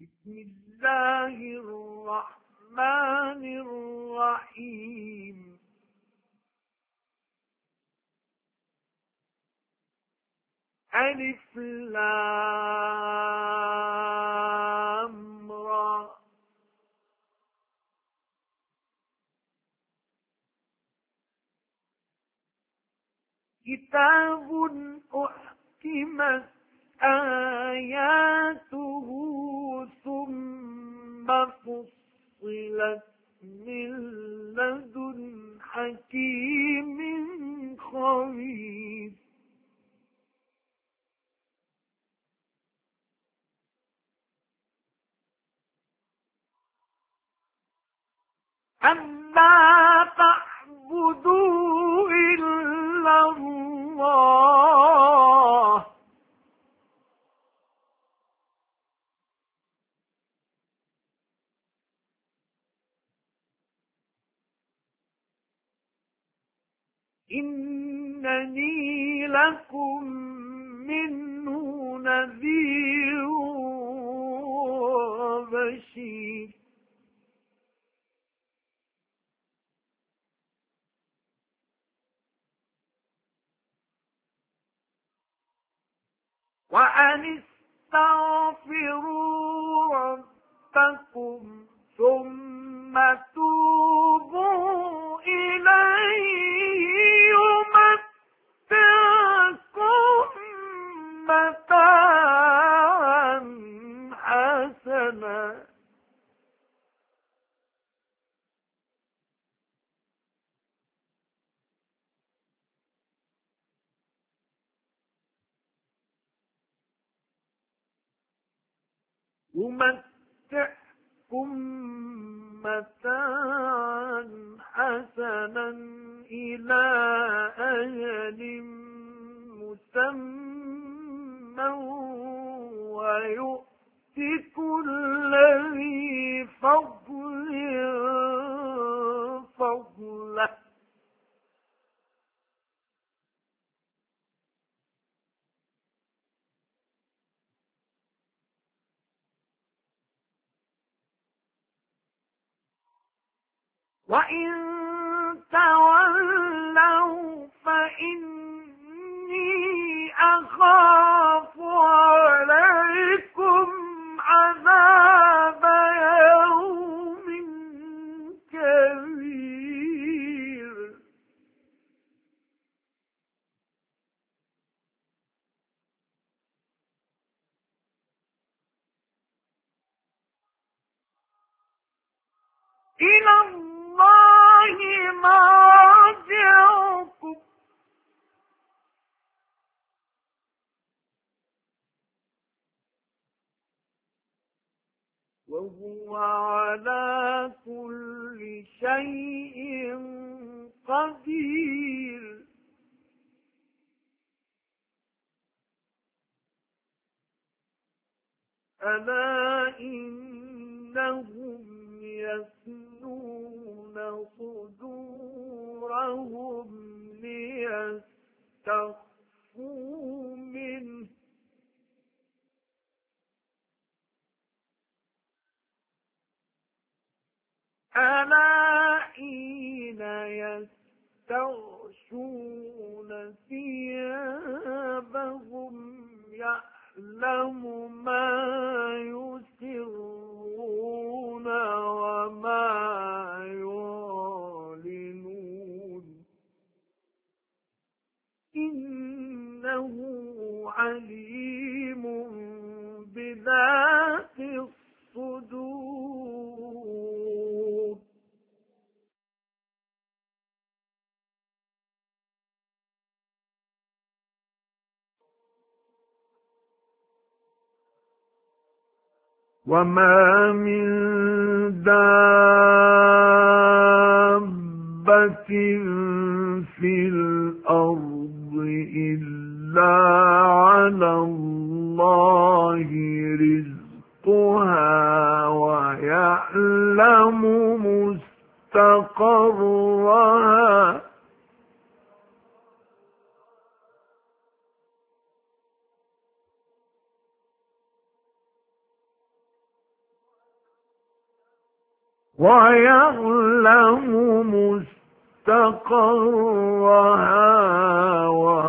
بسم الله الرحمن الرحيم ألف لام را كتاب أحكمت آياته ثم فصلت من لدن حكيم خبير ألا تعبدوا إلا الله إنني لكم منه نذير وبشير وأن استغفروا ربكم ثم توبوا إليه يمتعكم متاعا حسنا متاعا حسنا إلى أجل مسمى ويؤتي كل ذي فضل فضله وإن تولوا فإني أخاف عليكم عذاب يوم كبير إلى الله مرجعكم وهو على كل شيء قدير ألا إنهم يثنون صدورهم ليستخفوا منه ألا حين يستغشون ثيابهم يعلم ما يسرون وما يعلنون إنه عليم بذات الصدور وما من دابة في الأرض إلا على الله رزقها ويعلم مستقرها ويعلم مستقرها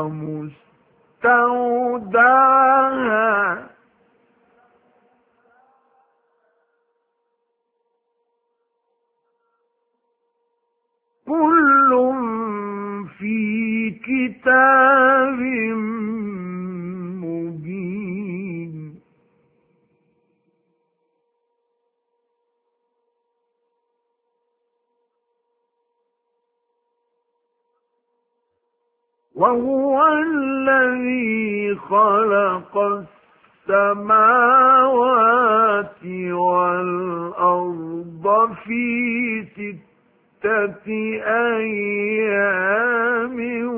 ومستودعها كل في كتاب مبين وهو الذي خلق السماوات والأرض في 6 أيام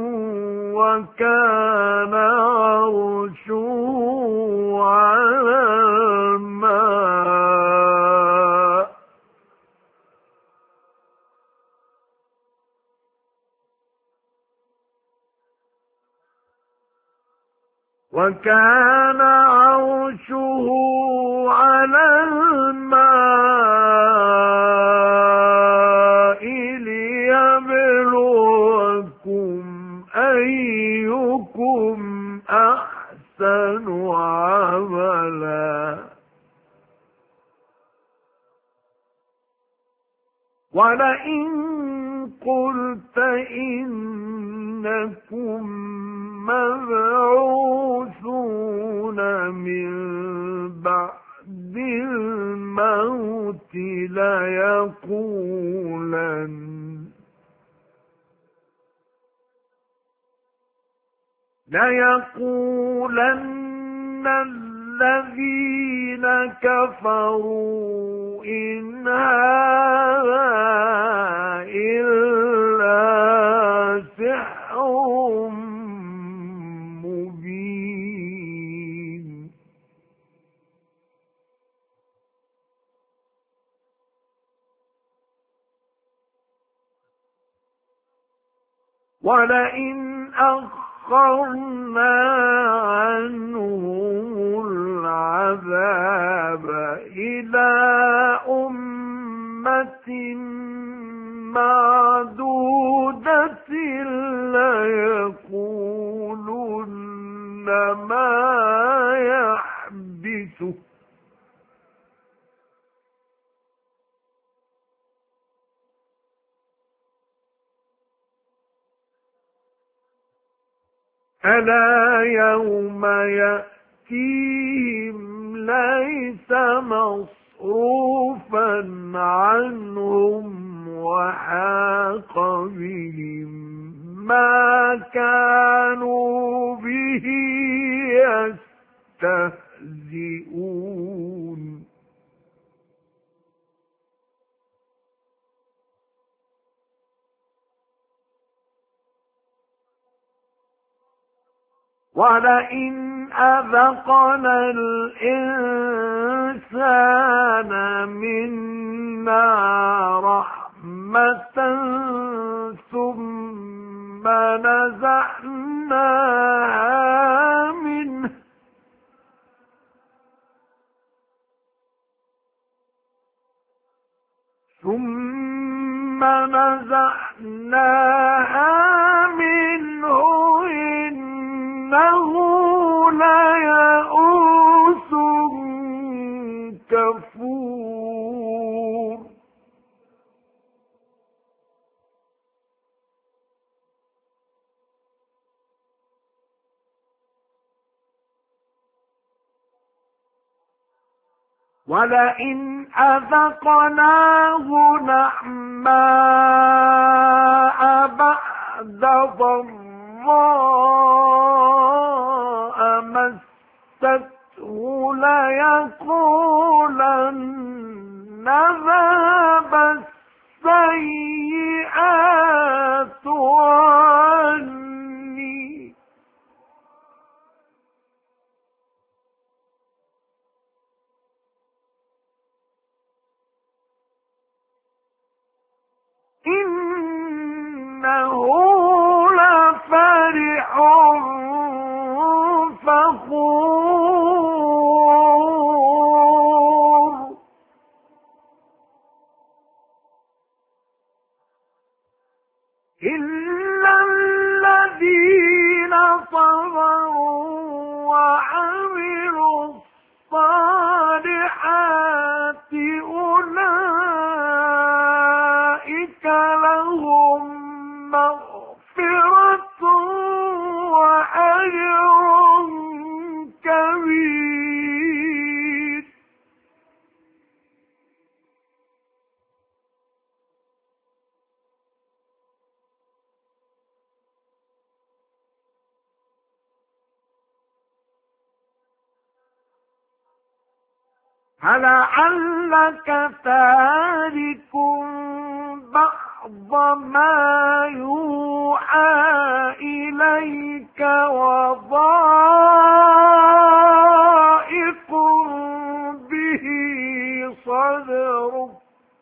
وكان عرشه على الماء وكان عرشه على الماء ليبلوكم أيكم أحسن عملا ولئن قلت إنكم مبعوثون من بعد الموت ليقولن الذين كفروا إن هذا إلا سحر مبين ولئن أخرنا عنهم العذاب إلى أمة معدودة ليقولن ما يحبسه ألا يوم يأتيهم ليس مصروفا عنهم وحاق بهم ما كانوا به يستهزئون ولئن أذقنا الإنسان منا رحمة ثم نزعناها منه إنه ليئوس كفور ولئن أذقناه نعماء بعد ضراء مسته ليقولن ذهب السيئات عني إنه لفرح صبروا وعملوا الصالحات أولئك لهم مغفرة وأجر كبير. فلعلك تارك بعض ما يوحى إليك وضائق به صدرك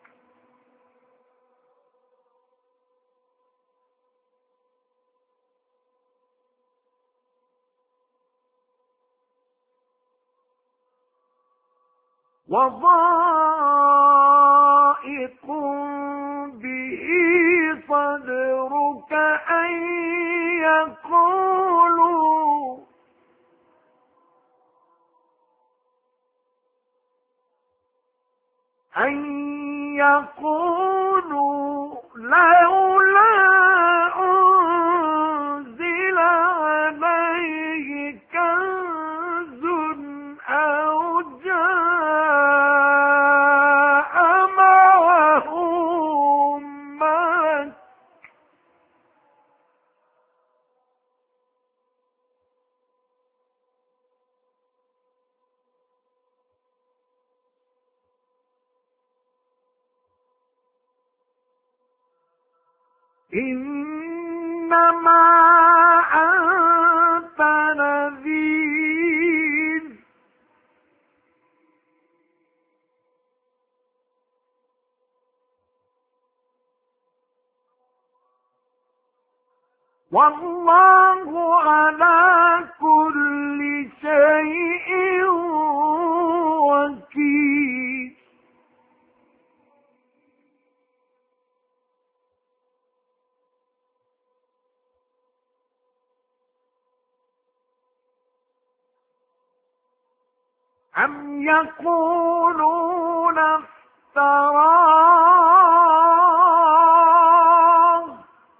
أن يقولوا لولا أنزل عليه كنز أو جاء معه ملك إنما أنت نذير والله على كل شيء وكيل. أم يقولون افتراه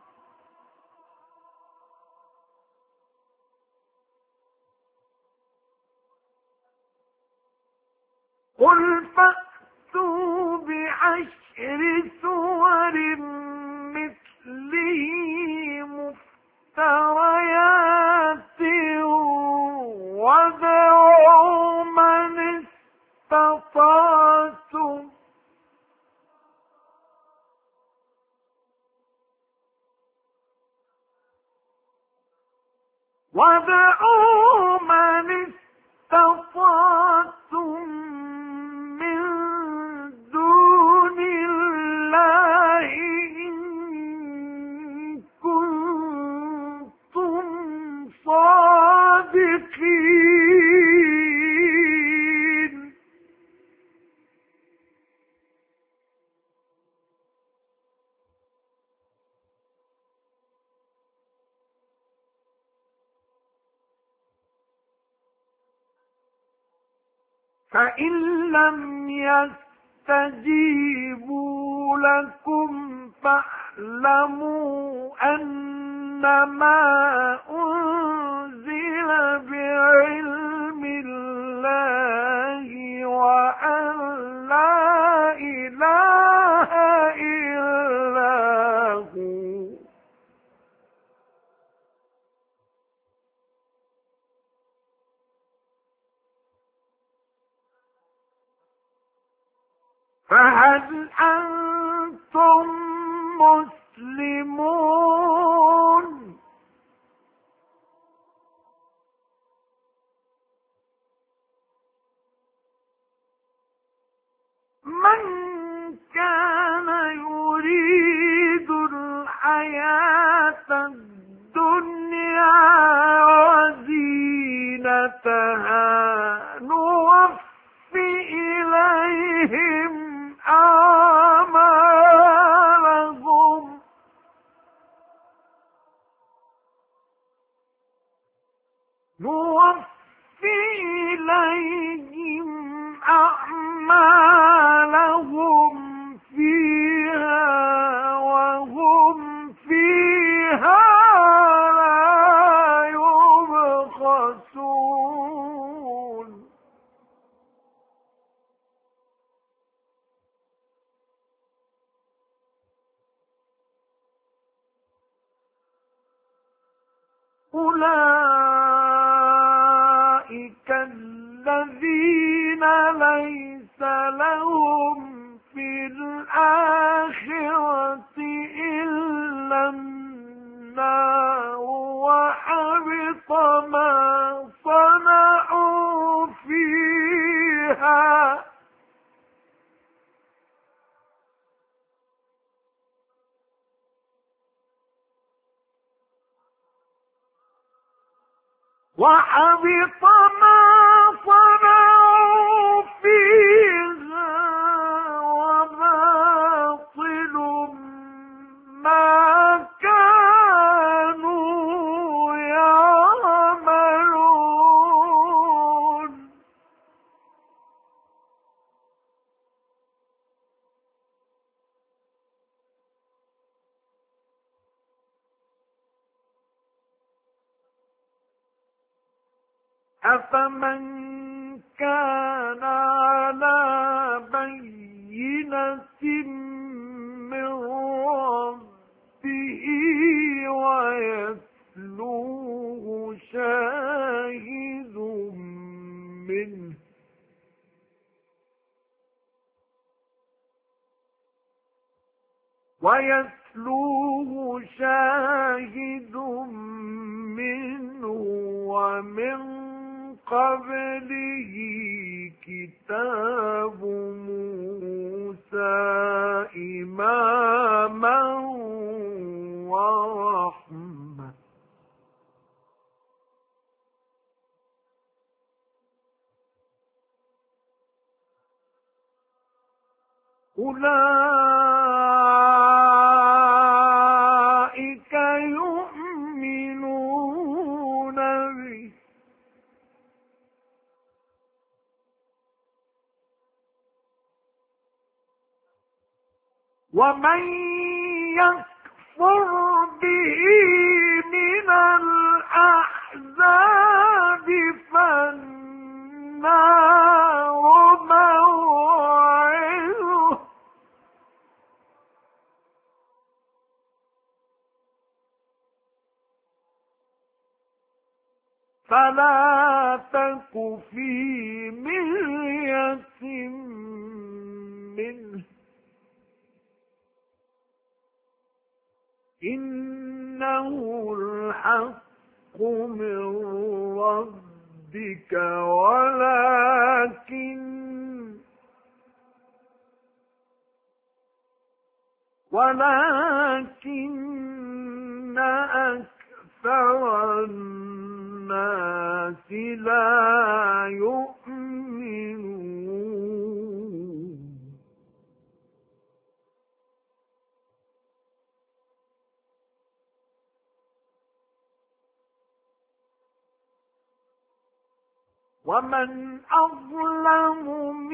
قل فأتوا بعشر سور مثله مفتريات وادعوا من استطعتم من دون الله إن كنتم صادقين. فإن لم يستجيبوا لكم فاعلموا أنما أنزل بعلم الله وأن لا إله إلا هو. فهل أنتم مسلمون؟ من كان يريد الحياة الدنيا وزينتها نوفي إليهم أعمالهم نوفي إليهم أعمالهم فيها وهم فيها لا يبخسون أولئك الذين ليس لهم في الآخرة إلا النار وحبط ما صنعوا فيها وحبط ما صنعوا فيها وباطل ما كانوا يعملون أفمن كان على بينة من ربه ويتلوه شاهد منه ومن قبله كتاب موسى إماما ورحمة أولئك يؤمنون به ومن يكفر به من الأحزاب فالنار موعده فلا تك في مرية منه إنه الحق من ربك ولكن أكثر الناس لا يؤمنون ومن أظلم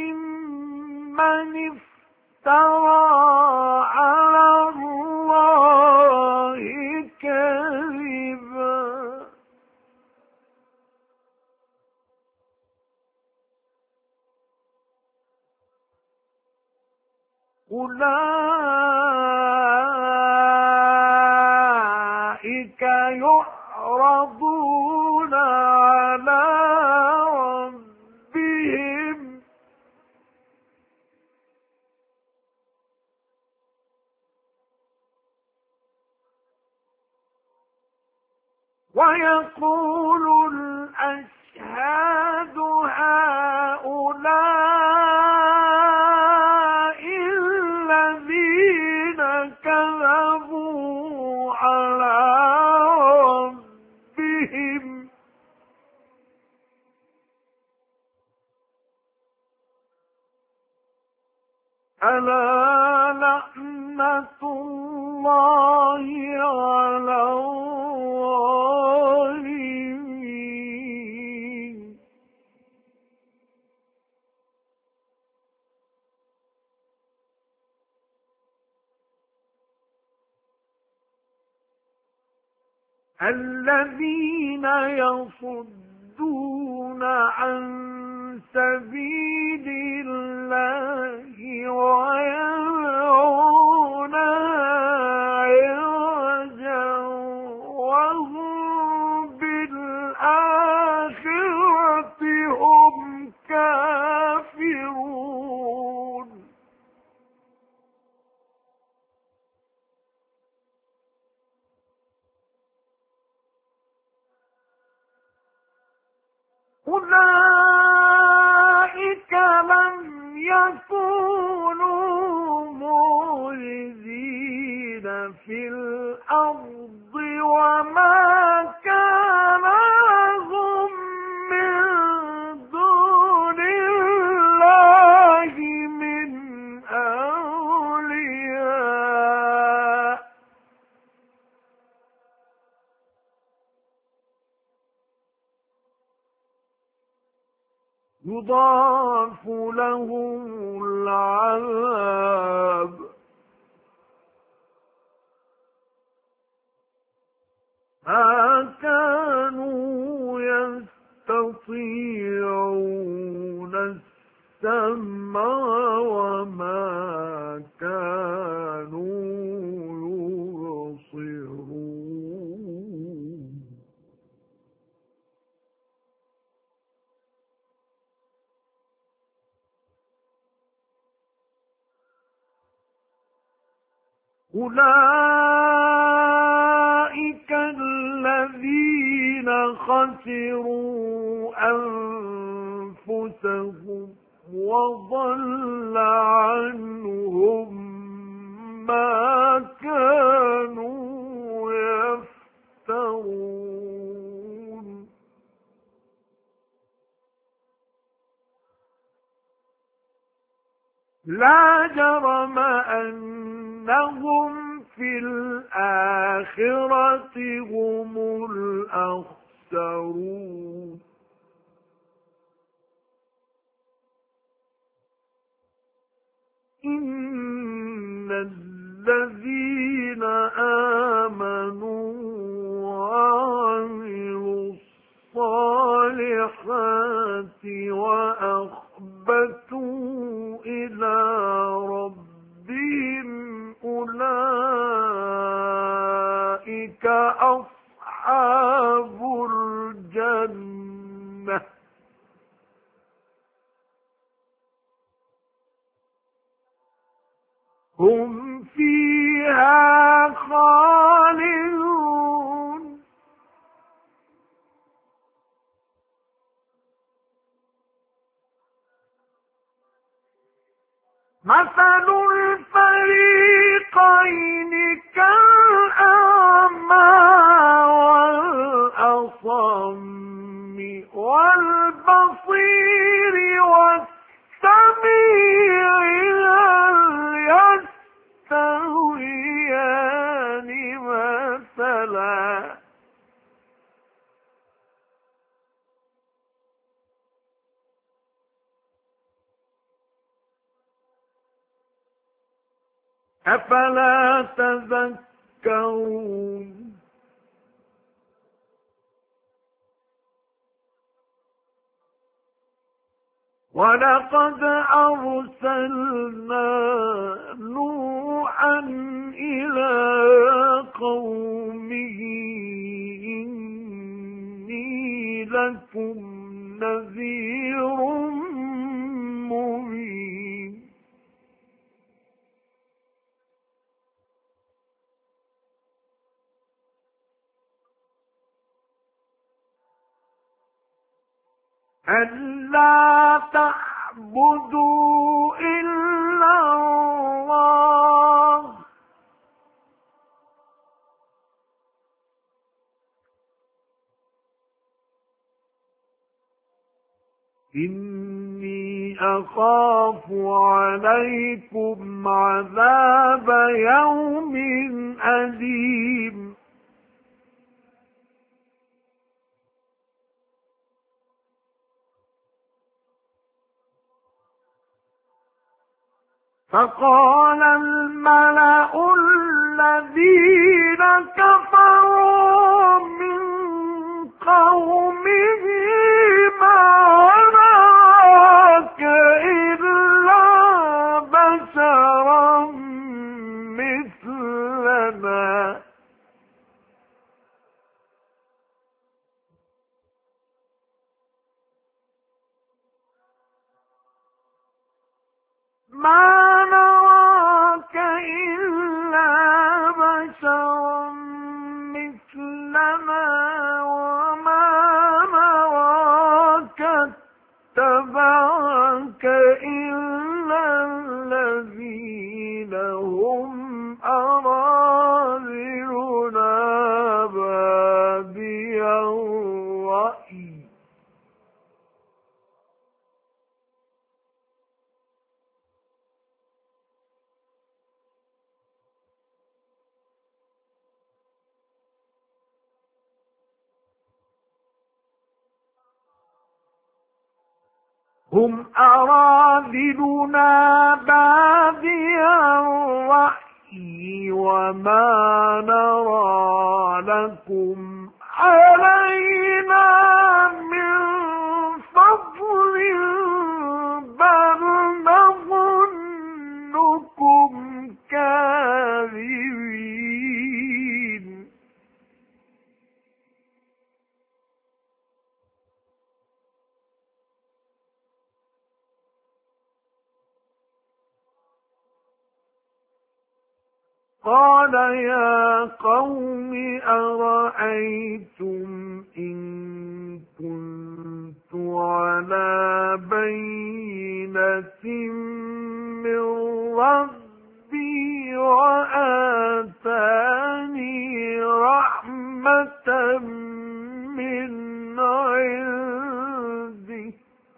ممن افترى على الله كذبا أولئك يعرضون على ربهم ويقول الأشهاد هؤلاء الذين كذبوا على ربهم ألا لعنة الله على الظالمين الذين يصدون عن سبيل الله ويبغونها عوجا وهم بالآخرة هم كافرون أولئك لم يكونوا معجزين في الأرض وما كان لهم من دون الله من أولياء يضاعف لهم العذاب ما كانوا يستطيعون السمع وما كانوا يبصرون أولئك الذين خسروا أنفسهم وضل عنهم ما كانوا يفترون لا جرم أنهم في الآخرة هم الأخسرون إن الذين آمنوا وعملوا الصالحات وأخبتوا إلى ربهم أولئك أصحاب الجنة هم فيها خالدون مثل الفريقين كالأعمى والأصم والبصير والسميع هل يستويان مثلا أفلا تذكرون ولقد أرسلنا نوحا إلى قومه إني لكم نذير مبين ألا تعبدوا إلا الله إني أخاف عليكم عذاب يوم أليم فقال الملأ الذين كفروا ما نراك إلا بشرا مثلنا وما نراك اتبعك إلا الذين هم أراذلنا بادي الرأي هم أراذلنا بادي الرأي وما نرى لكم علينا من فضل بل نظنكم كاذبين قال يا قوم أرأيتم إن كنت على بينة من ربي وآتاني رحمة من عنده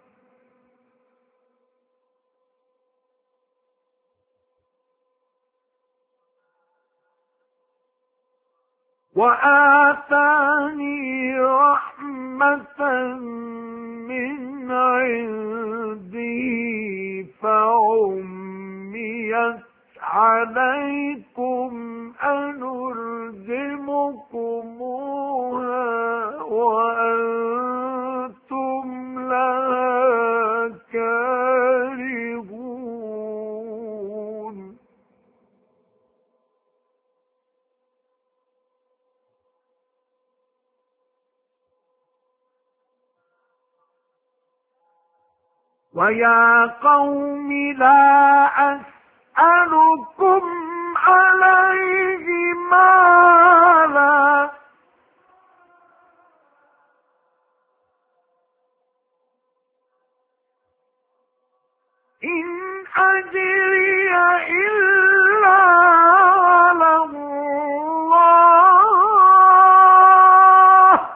فعميت عليكم أنلزمكموها وأنتم لها كارهون ويا قوم لا أسألكم عليه مالا إن أجري إلا على الله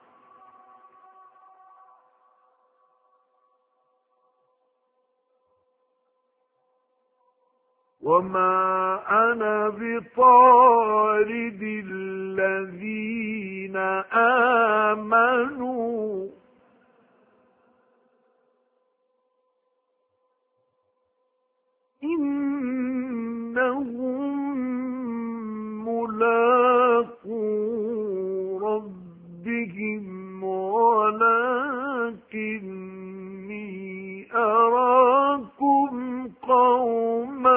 وما أنا بطارد الذين آمنوا إنهم ملاقو ربهم ولكني أراكم قوما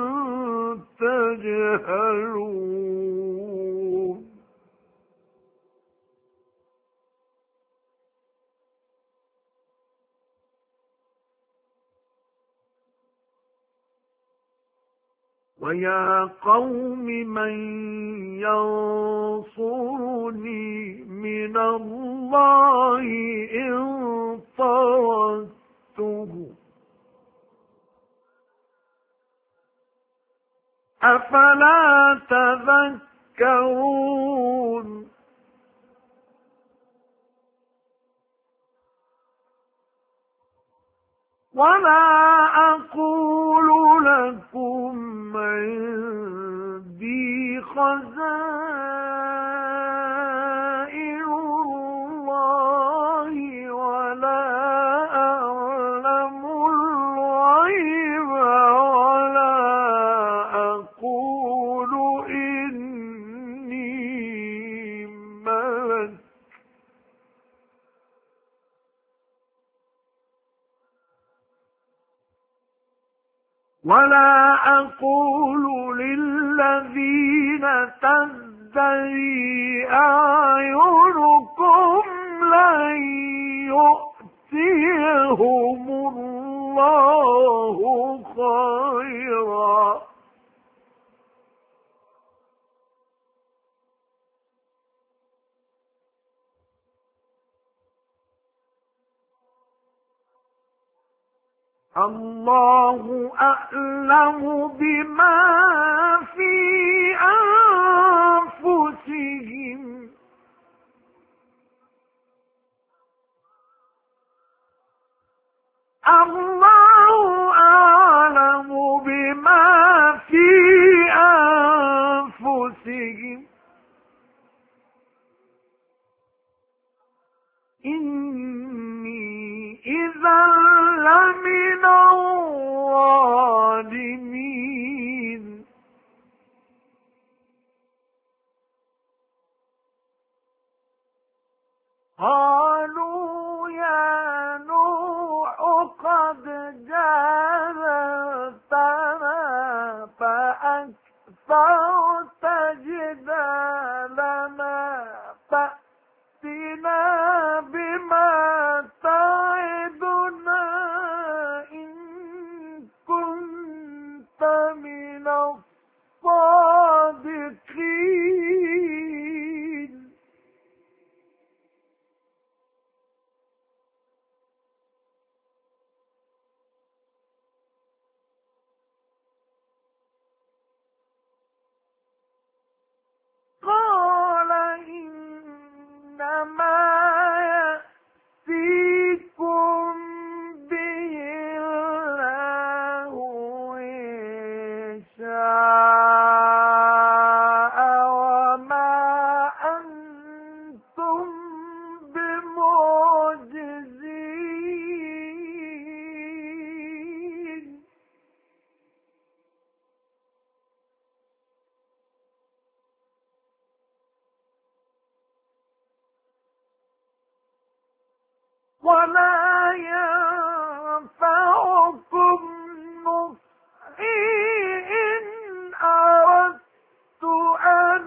تجهلون ويا قوم من ينصرني من الله إن طردته أفلا تذكرون ولا أقول لكم عندي خزائن الله ولا أعلم الغيب ولا أقول إني ملك ولا أقول للذين تزدري أعينكم لن يؤتيهم الله خيرا الله أعلم بما في أنفسهم الله أعلم بما في أنفسهم إني إذا لمن الظالمين قالوا يا نوح قد جادلتنا فأكثرت جدالنا فأتنا بما تعدنا إن كنت من الصادقين قال إنما يأتيكم به الله إن شاء وما أنتم بمعجزين ولا ينفعكم نصحي إن أردت أن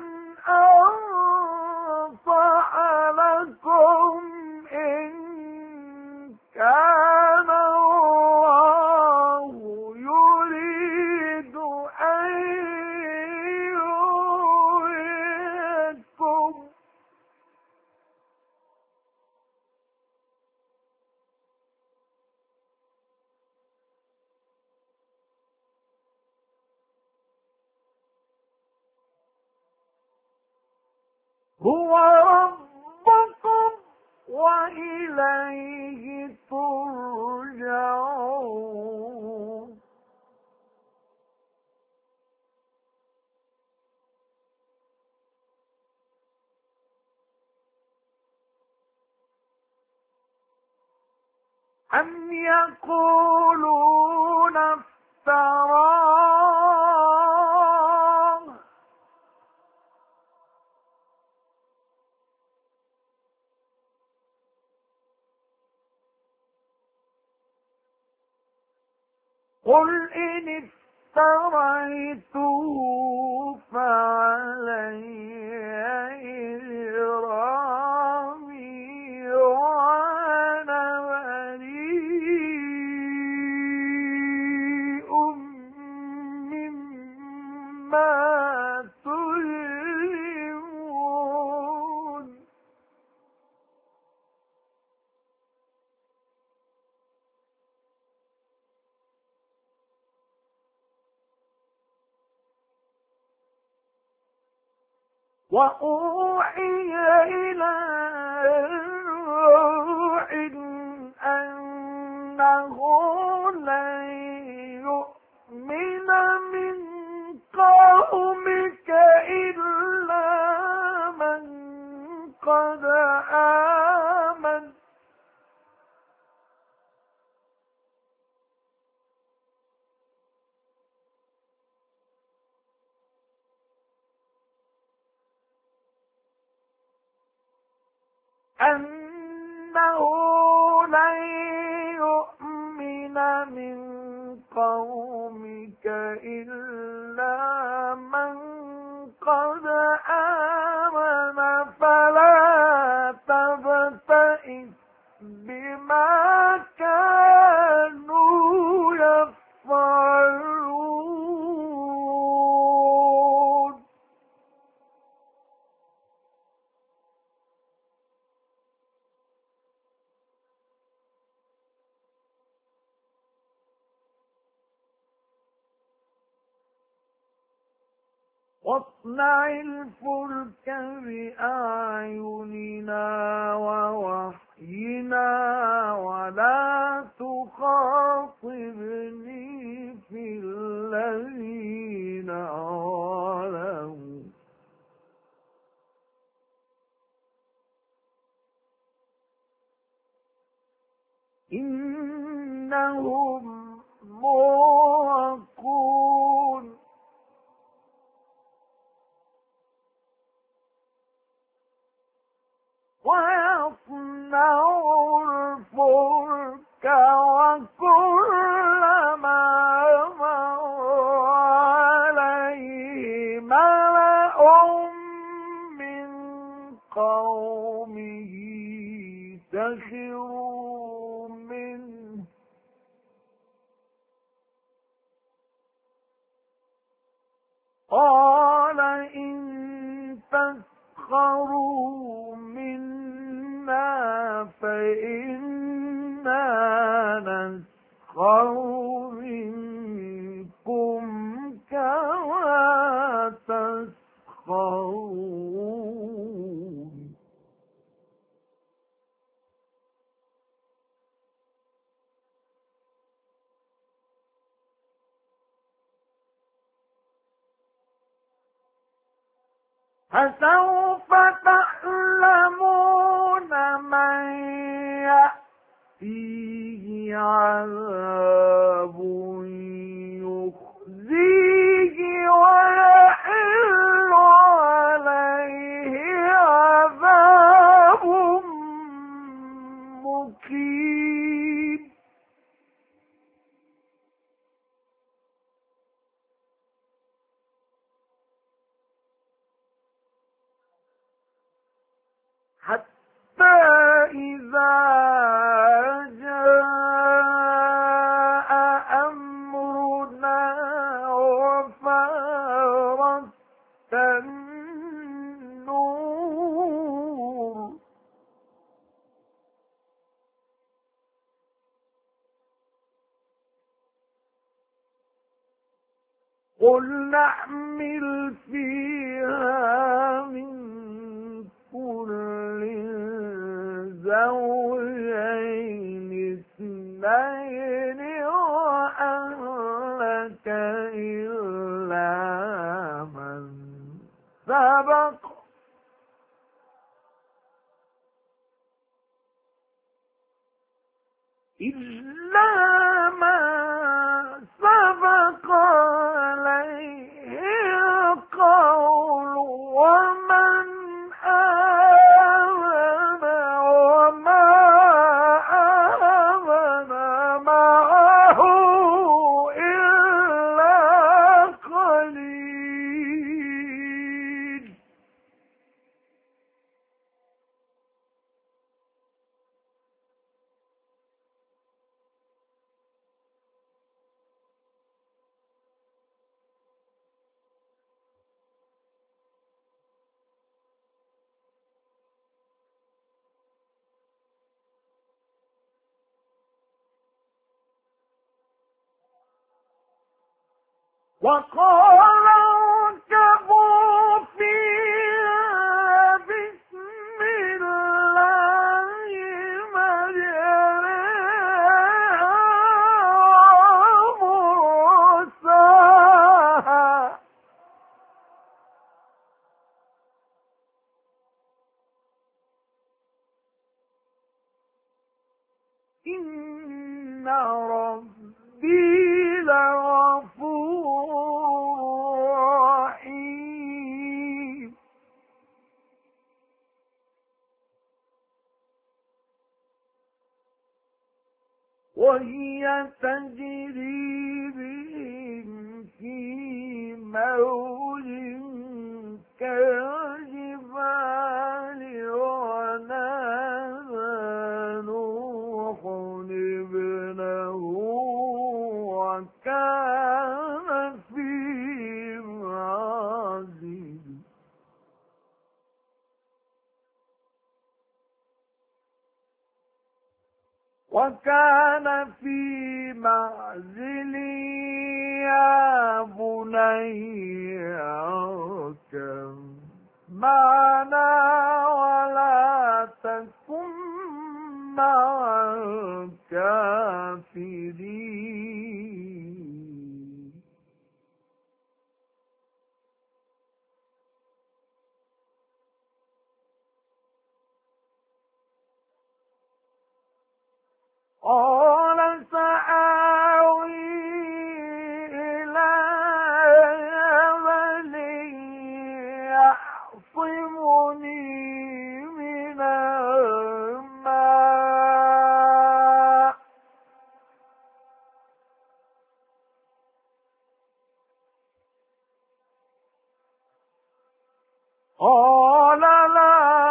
أنصح لكم إن كان الله يريد أن يغويكم هو ربكم وإليه ترجعون أم يقولون افتراه قل إن افتريته فعلي إجرامي وأنا بريء مما تجرمون وأوحي إلى نوح أنه لن يؤمن من قومك إلا من قد آمن أنه لن يؤمن من قومك إلا من قد آمن فلا تبتئس بما كانوا يفعلون واصنع الفلك بأعيننا ووحينا ولا تخاطبني في الذين ظلموا إنهم مغرقون. ويصنع الفلك وكلما مر عليه ملأ من قومه سخروا منه قال إن تسخروا منا فإنا نسخر منكم كما تسخرون. فسوف تعلمون من يأتيه عذاب يخزيه ويحل عليه عذاب مقيم. حتى إذا جاء أمرنا وفارت النور قل نحمل فيها من كل زوجين اثنين وأهلك إلا من سبق عليه القول ومن آمن وما آمن معه إلا قليل. وقال اركبوا فيها بسم الله مجريها ومرساها إن ربي لغفور رحيم. وهي تجري بهم في موج كالجبال ونادى نوح ابنه وكان في معزل يا بني اركب معنا ولا تكن مع الكافرين. قال سآوي إلى جبل يعصمني من الماء قال لا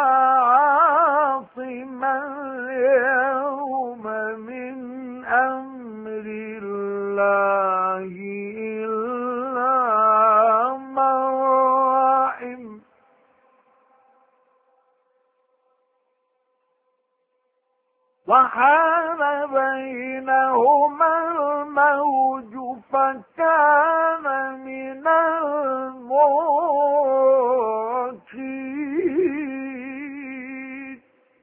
عاصم اليوم من أمر الله إلا من رحم وحال بينهما الموج فكان من المغرقين.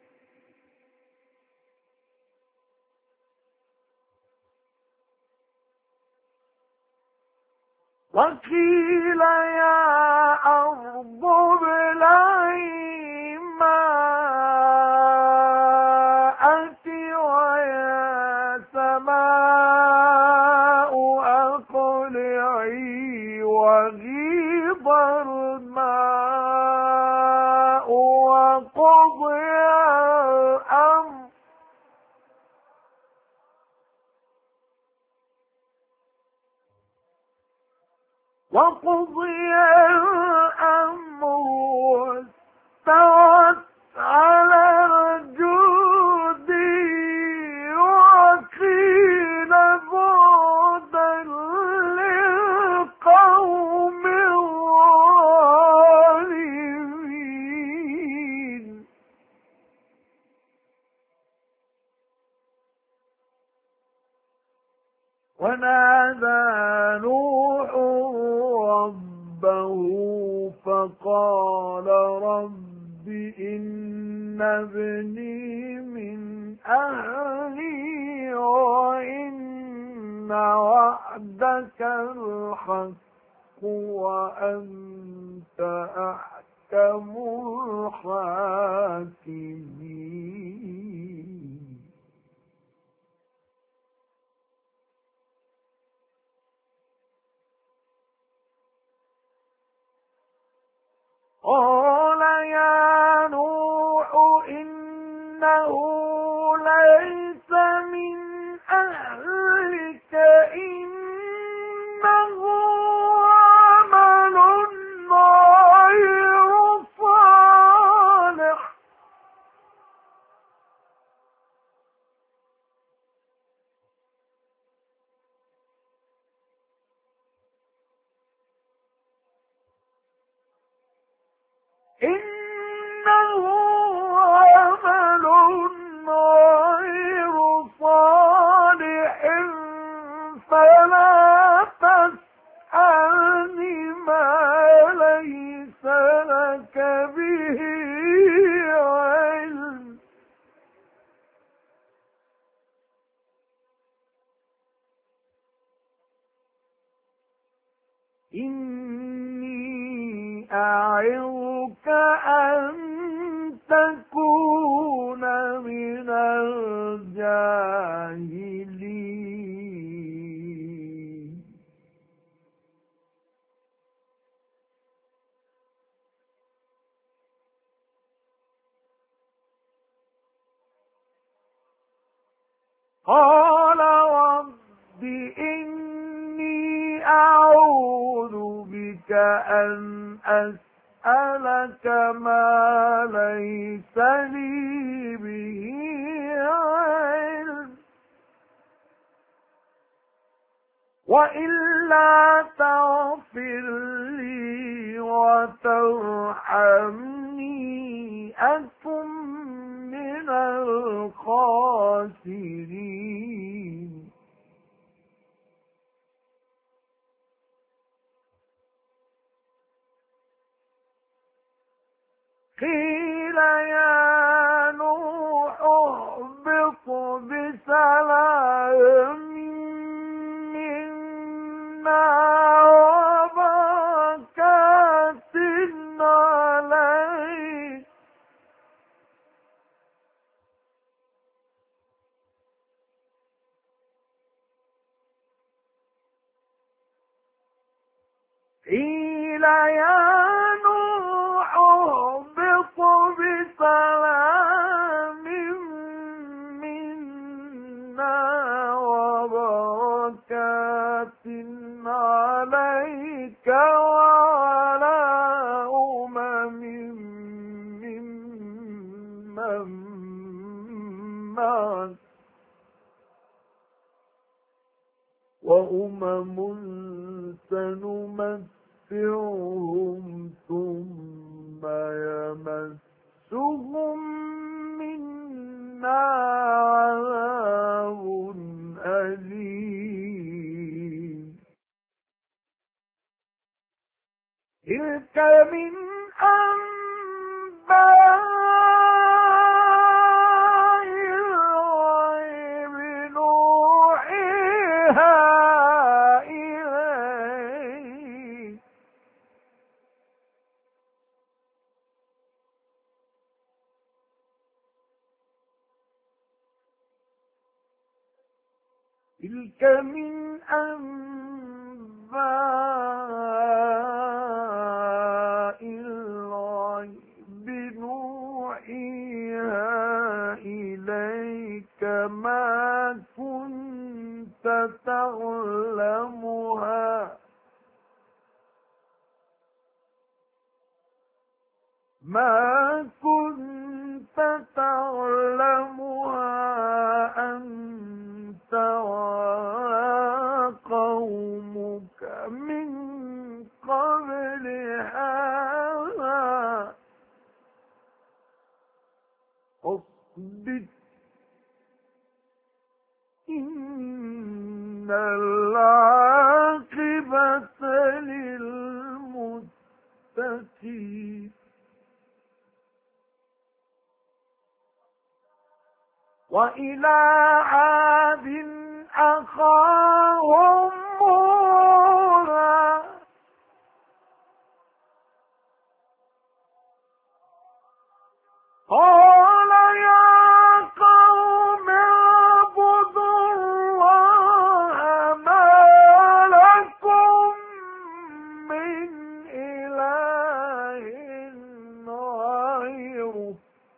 وقيل يا أرض ابلعي ماءك ويا سماء أقلعي وغيض الماء وقضي الأمر واستوت على الجود وقيل بعدا للقوم الظالمين. ونادى نوح ربه فقال رب إن ابني من أهلي وإن وعدك الحق وأنت أحكم الحاكمين. قال يا نوح إنه ليس من أهلك إنه عمل غير صالح إنه عمل غير صالح فلا تسألني ما ليس لك به علم إني أعظك أن تكون من الجاهلين. قال رب إني أعوذ بك أن أسألك ما ليس لي به علم وإلا تغفر لي وترحمني أكن من الخاسرين. قيل يا نوح اهبط بسلام منا وبركات عليك وعلى ممن معك وأمم سنمتعهم ثم يمسهم منا عذاب أليم تلك من أنباء الغيب نوحيها إليك تلك من أنباء الغيب نوحيها إليك ما كنت تعلمها أنت ولا قومك من قبل هذا فاصبر إن العاقبة للمتقين وإلى عاد أخاهم هودا قال يا قوم اعبدوا الله ما لكم من إله غيره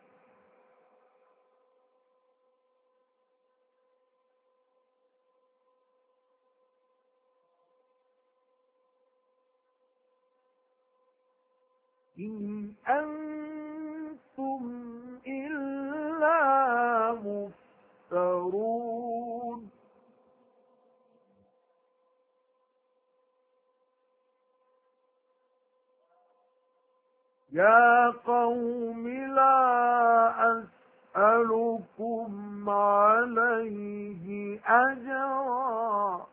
إن أنتم إلا مفترون يا قوم لا أسألكم عليه أجرا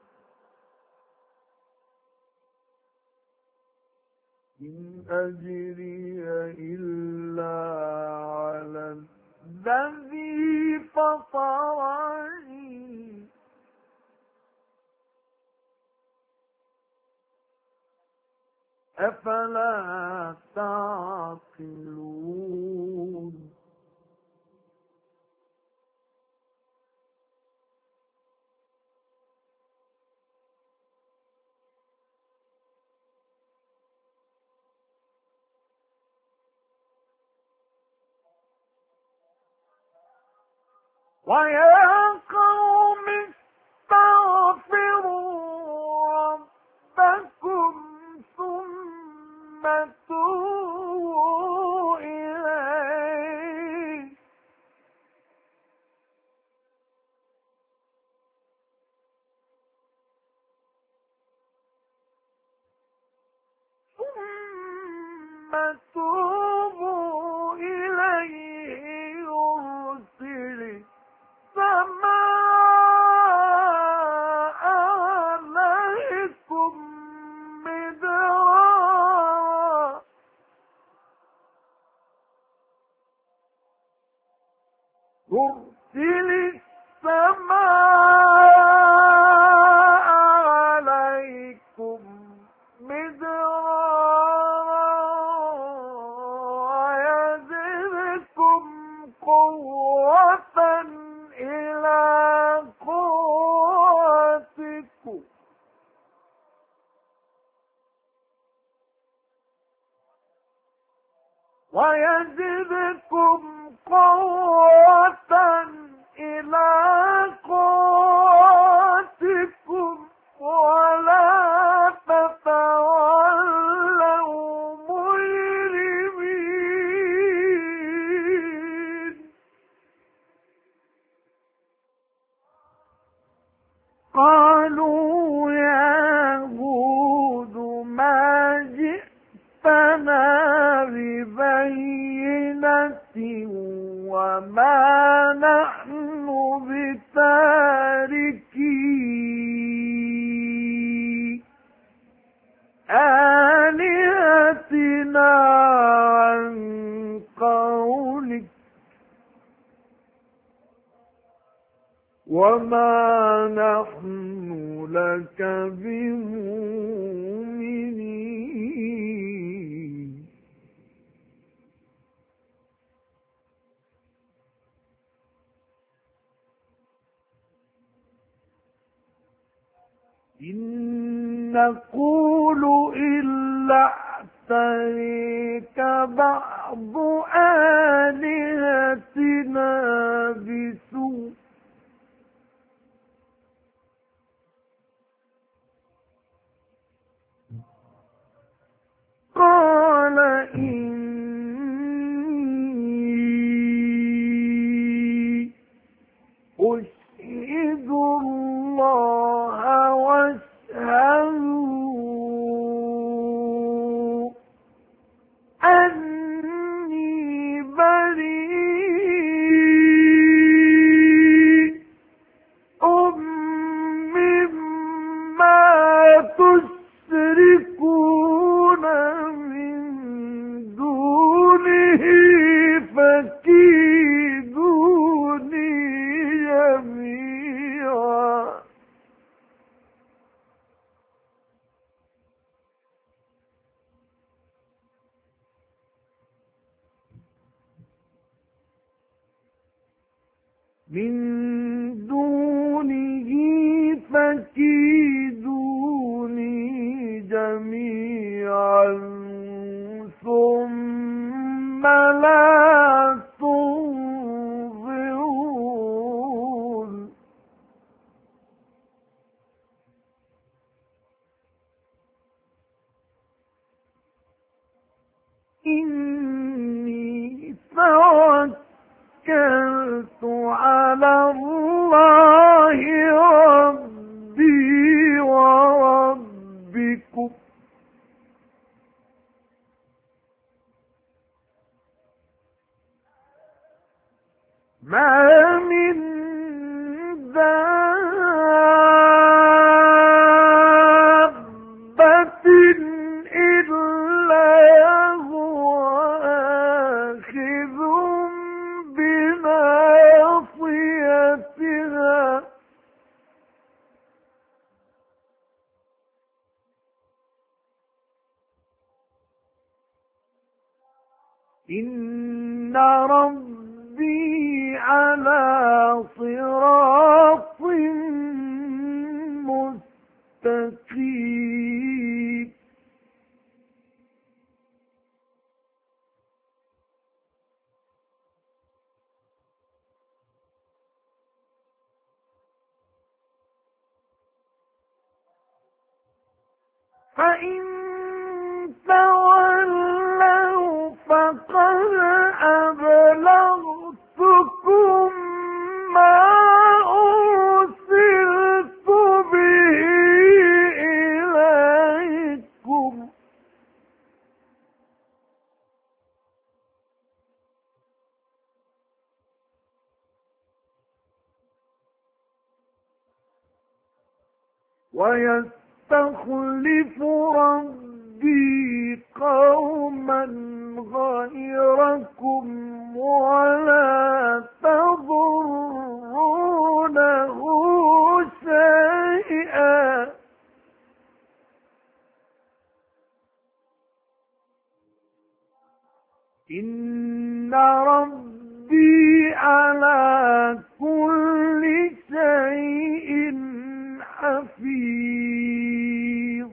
إن أجري إلا على الذي فطرني أفلا تعقلون ويا قوم استغفروا ربكم ثم توبوا إليه يرسل السماء عليكم مدرارا يرسل السماء عليكم مدرارا ويزدكم قوة إلى قوتكم قالوا يا هود ما جئتنا ببينة وما نحن بتاركي آلهتنا عن قولك وما نحن لك بمؤمنين إن نقول إلا اعتريك بعض آلهتنا بسوء قال إني أشهد الله واشهدوا أني بريء مما تشركون من دونه فكيدوني جميعا من دونه فكيدوني جميعا ثم لا تنظرون إني توكلت على الله ربي وربكم ما من دابة إلا هو آخذ بناصيتها إن ربي على صراط مستقيم فإن تولوا فقد أبلغتكم ما أرسلت به إليكم ويستخلف ربي قوما غيركم ولا تضرونه شيئا إن ربي على كل شيء حفيظ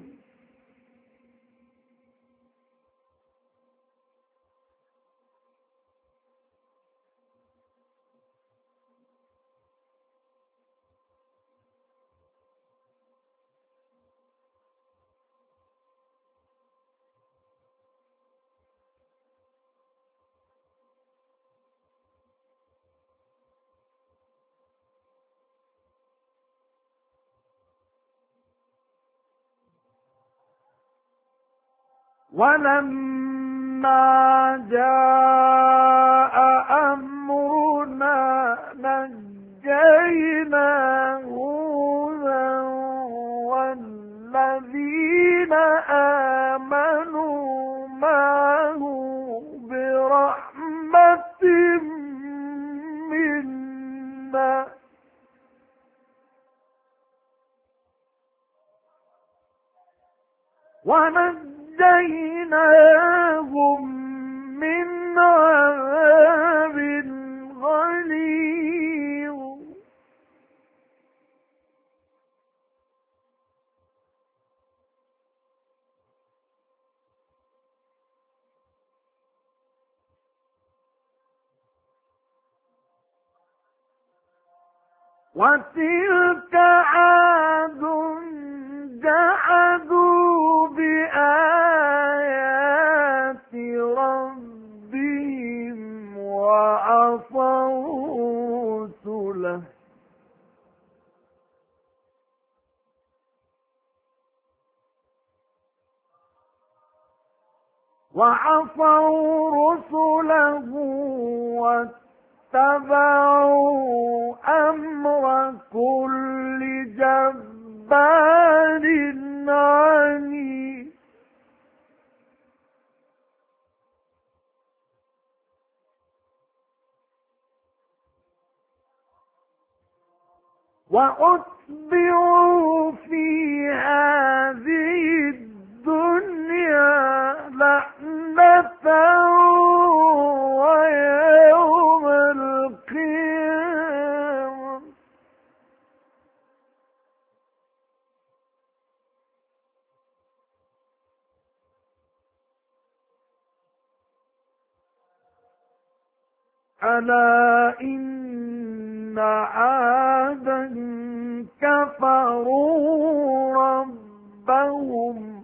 ولما جاء أمرنا نجينا هودا والذين آمنوا معه برحمة منا ونجيناهم من عذاب غليظ. وتلك عاد جحدوا بآيات ربهم وعصوا رسله واتبعوا أمر كل جبار عنيد. وأتبعوا في هذه الدنيا لعنة ويوم القيامة ألا إن عادا كفروا ربهم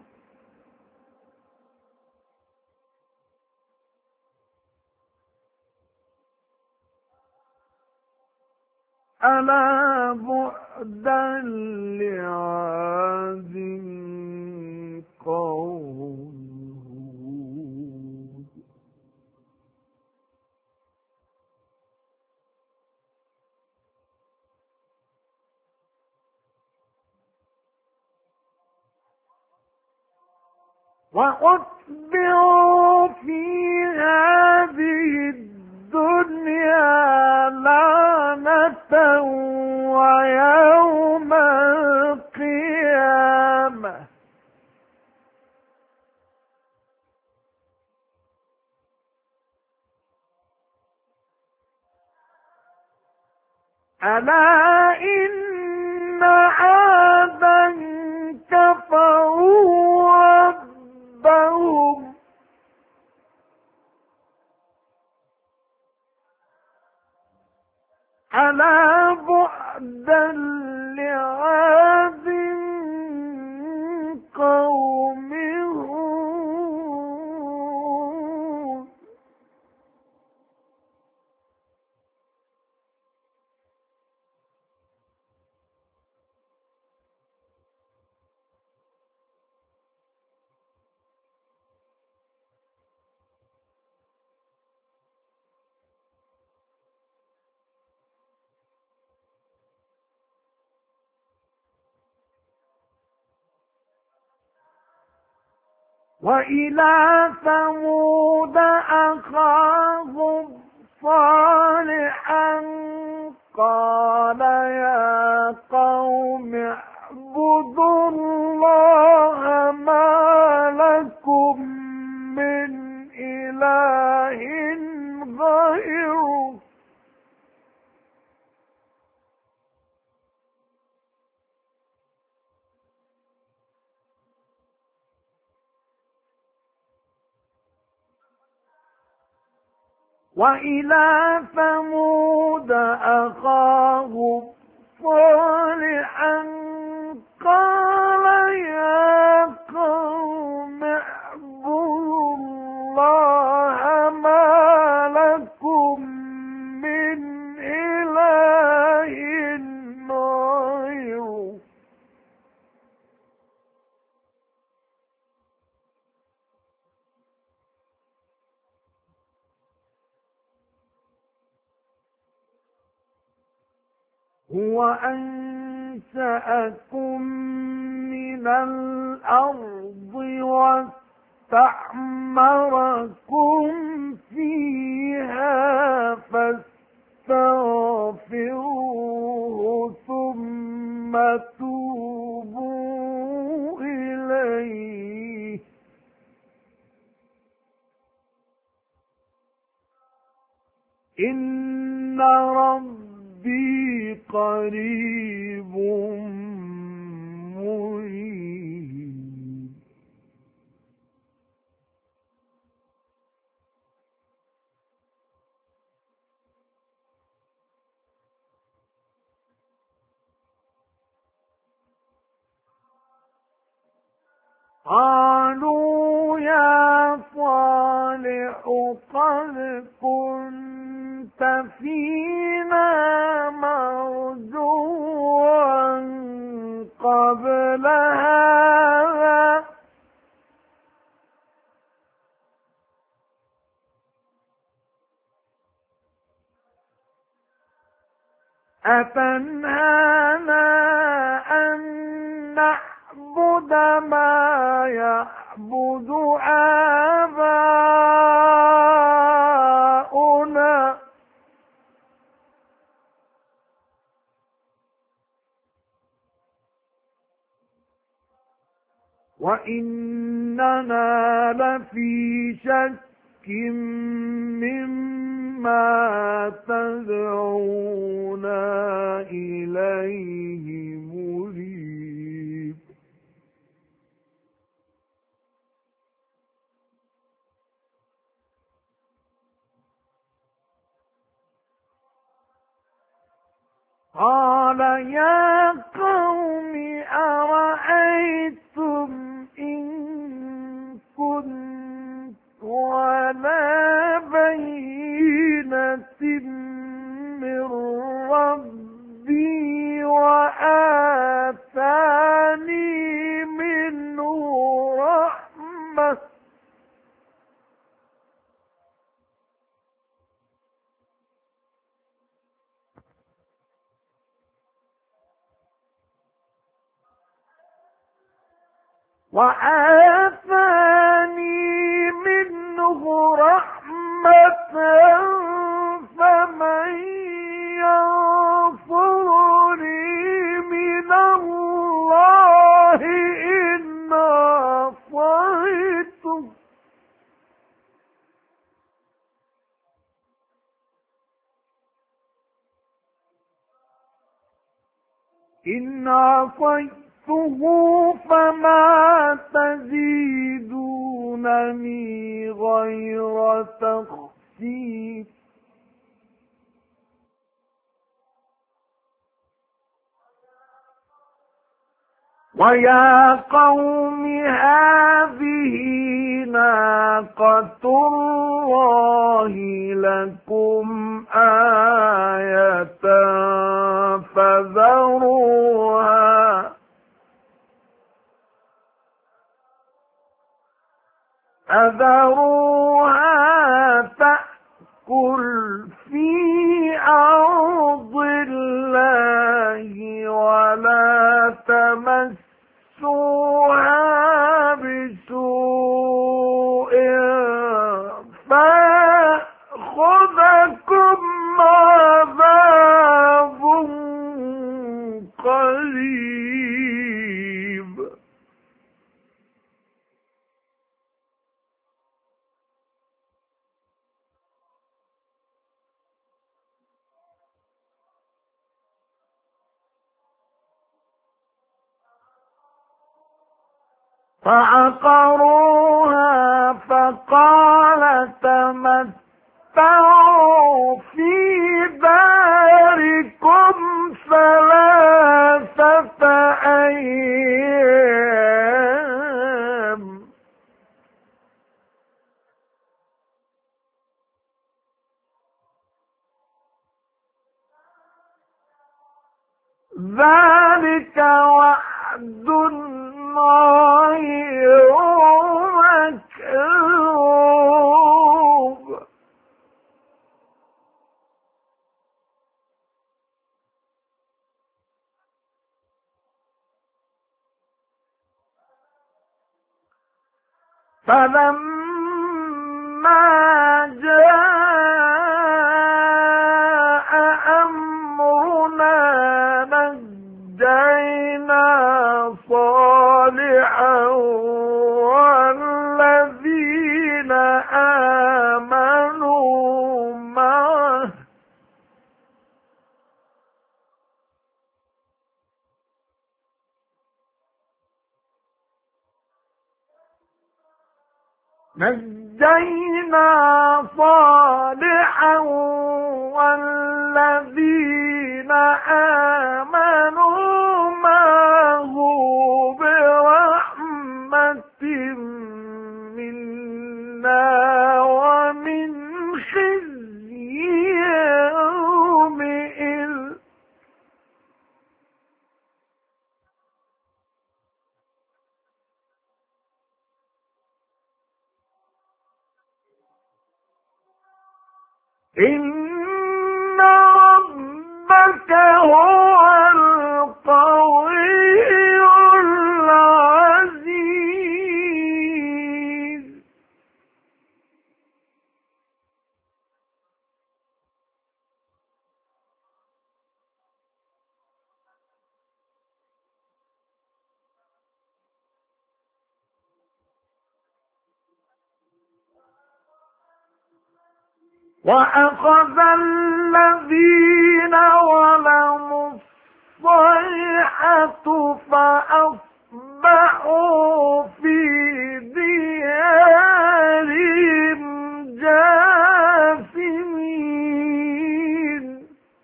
ألا بعدا لعاد قوم هود. وأتبعوا في هذه الدنيا لعنة ويوم القيامة ألا إن عادا كفروا ربهم ألا بعدا لعاد قوم هود. وإلى ثمود أخاهم صالحا قال يا قوم اعبدوا الله ما لكم من إله غيره وإلى ثمود أخاهم صالحا قال يا قوم اعبدوا الله ما لكم من إله غيره هو أنشأكم من الأرض واستعمركم فيها فاستغفروه ثم توبوا إليه إن ربي قريب مجيب. قالوا يا صالح قد كنت فينا مرجوا قبل هذا أتنهانا أن نعبد ما يعبد آباؤنا وإننا لفي شك مما تدعونا إليه مريب. قال يا قوم أرأيتم إن كنت على بينة من ربي وآتاني منه رحمة فمن ينصرني من الله إن عصيته فما تزيدونني غير تخسير. ويا قوم هذه ناقة الله لكم آية فذروها تأكل في أرض الله ولا تمسوها بسوء فيأخذكم عذاب قريب. فعقروها فقال تمتعوا في داركم 3 أيام ذلك وعد غير مكذوب. فلما جاء أمرنا نجينا صالحا والذين آمنوا معه والذين آمنوا معه برحمة منا ومن خزي يومئذ إن ربك هو القوي العزيز وأخذ الذين ظلموا الصيحة فأصبحوا في ديارهم جاثمين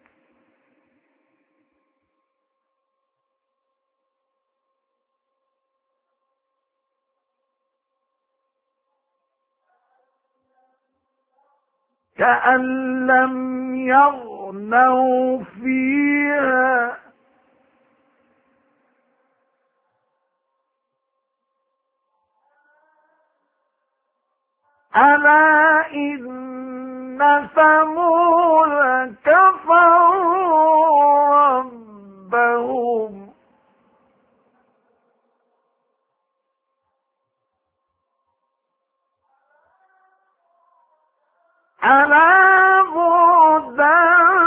كأن لم يغنوا فيها ألا إن ثمود كفروا ربهم ألا بعدا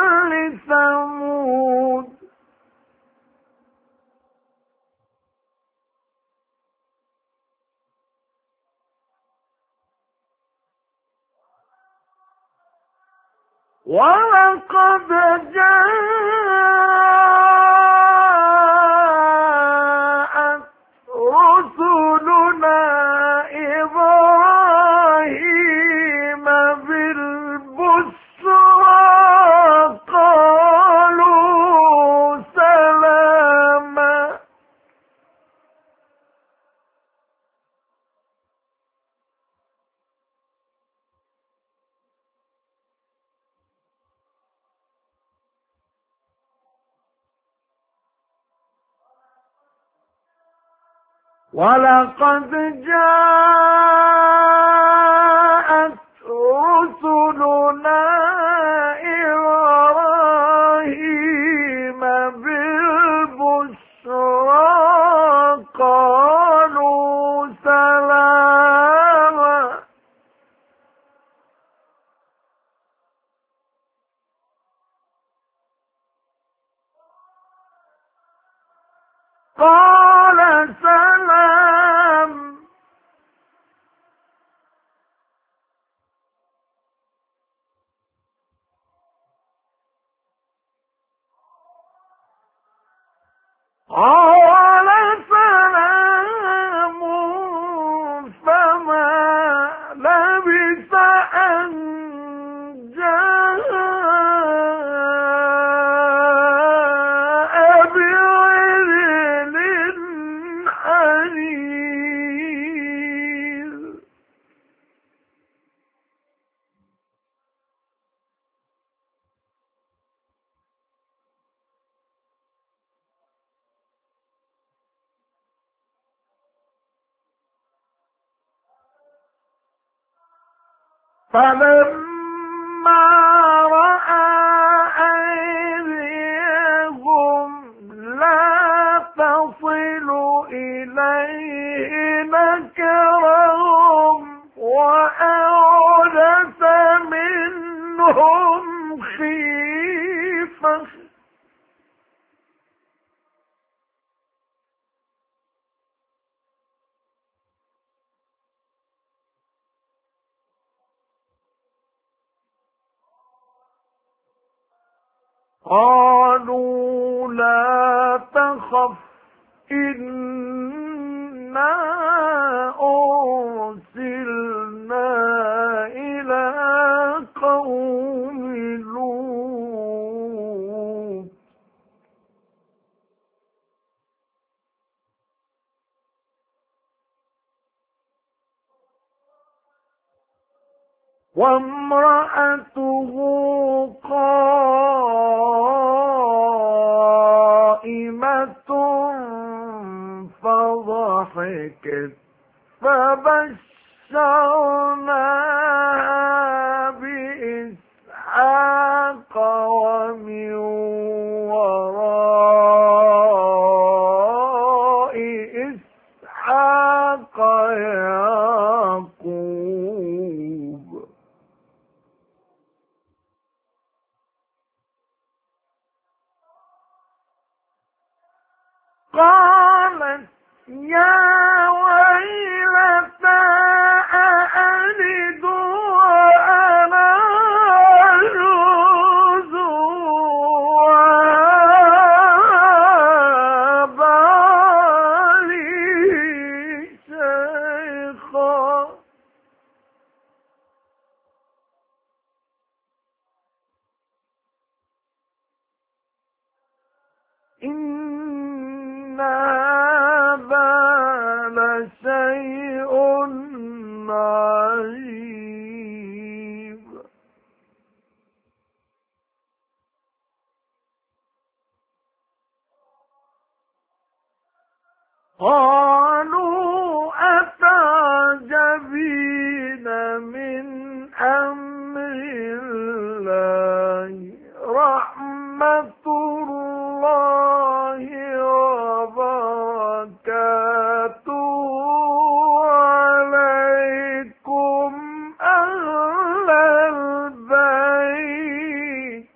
لثمود ولقد جاءت رسلنا إبراهيم بالبشرى قالوا سلاما ولقد جاءت رسلنا إبراهيم بالبشرى قالوا سلاما قال سلام قال سلام فما لبث أن جاء بعجل حنيذ فلما رأى أيديهم لا تصل إليه نكرهم قالوا لا تخف إنا أرسلنا إلى قوم لوط وامرأته قائمة فضحكت فبشرناها بإسحاق ومن وراء إسحاق يعقوب قالت يا ويلتى أألد وأنا عجوز وهذا لي شيخا إن هذا لشيء عجيب قالوا أتعجبين من أمر الله رحمة الله وبركاته عليكم أهل البيت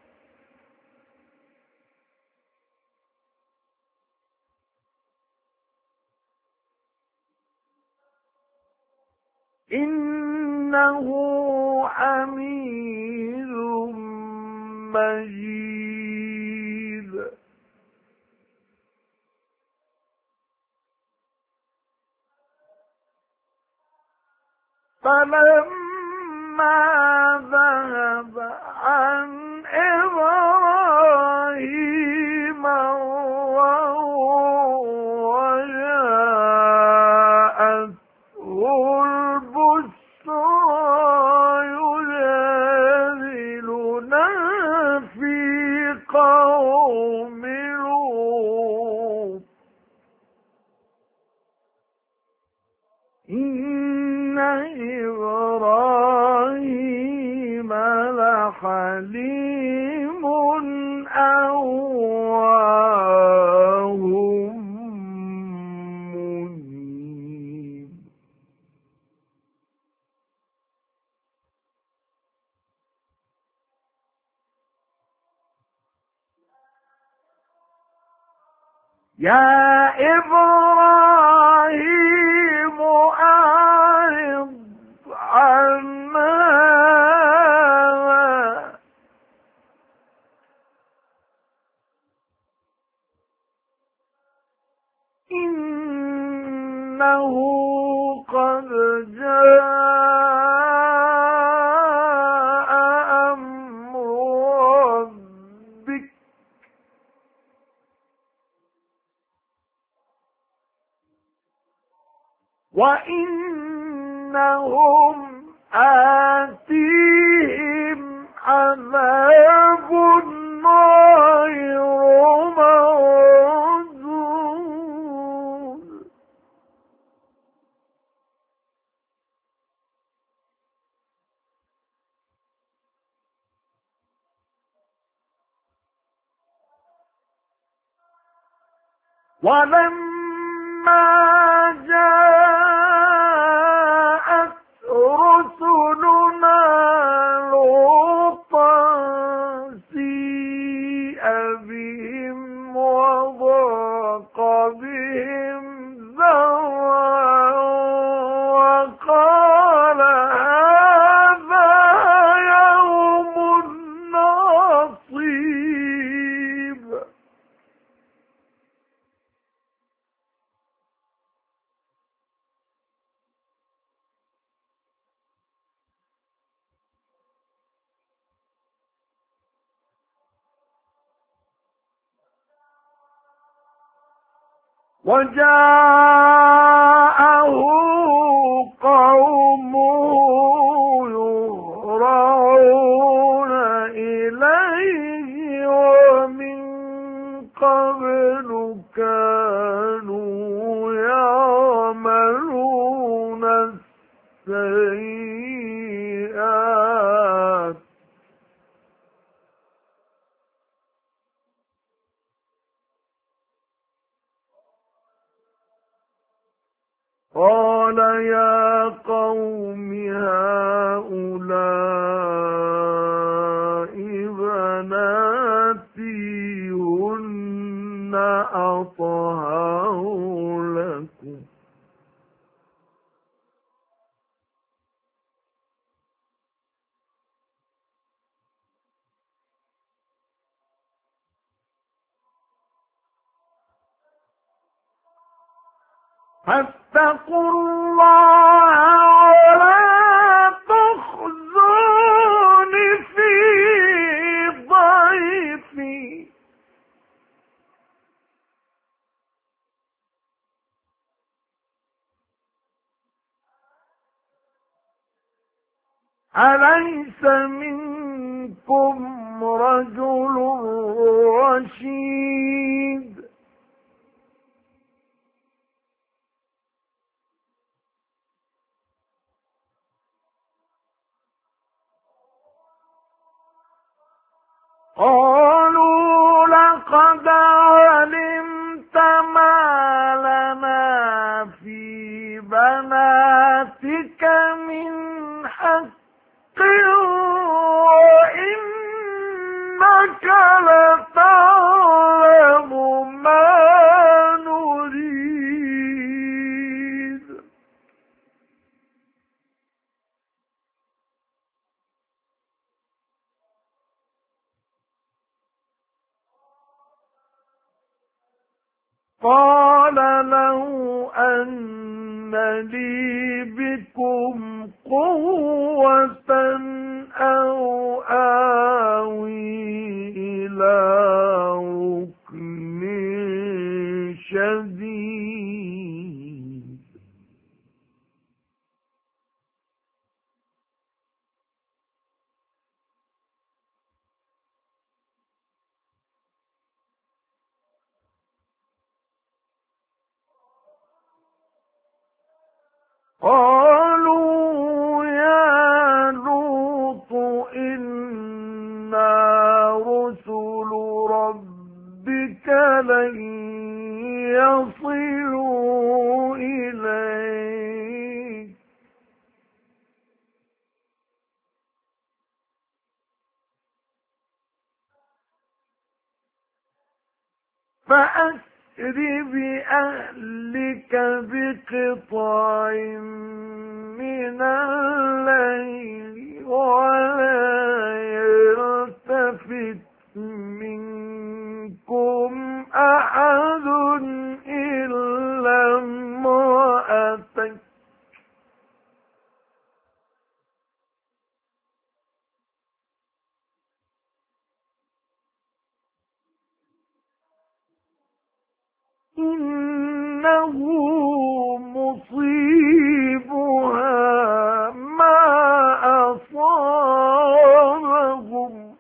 إنه حميد مجيد فلما ذهب عن إبراهيم الروع وجاءته البشرى يجادلنا في قوم لوط إن إبراهيم لحليم أواه منيب يا إبراهيم أعرض عن هذا إنه قد جاء أمر ربك وإنهم آتيهم عذاب غير مردود ولما جاءت رسلنا لوطا سيء بهم وضاق بهم ذرعا وقال هذا يوم عصيب وجاءه قومه يهرعون إليه ومن قبل كانوا يعملون السيئات قال يا قوم هؤلاء بناتي هن أطهر لكم فاتقوا الله ولا تخزون في ضيفي أليس منكم رجل رشيد قالوا لقد علمت ما لنا في بناتك من حق وإنك لتعلم ما نريد قال له أن لي بكم قوة أو آوي إلى ركن شديد قالوا يا لوط إنا رسل ربك لن يصلوا إليك فأسر بأهلك بقطع من الليل ولا يلتفت منكم أحد إلا امرأتك إنه مصيبها ما أصابهم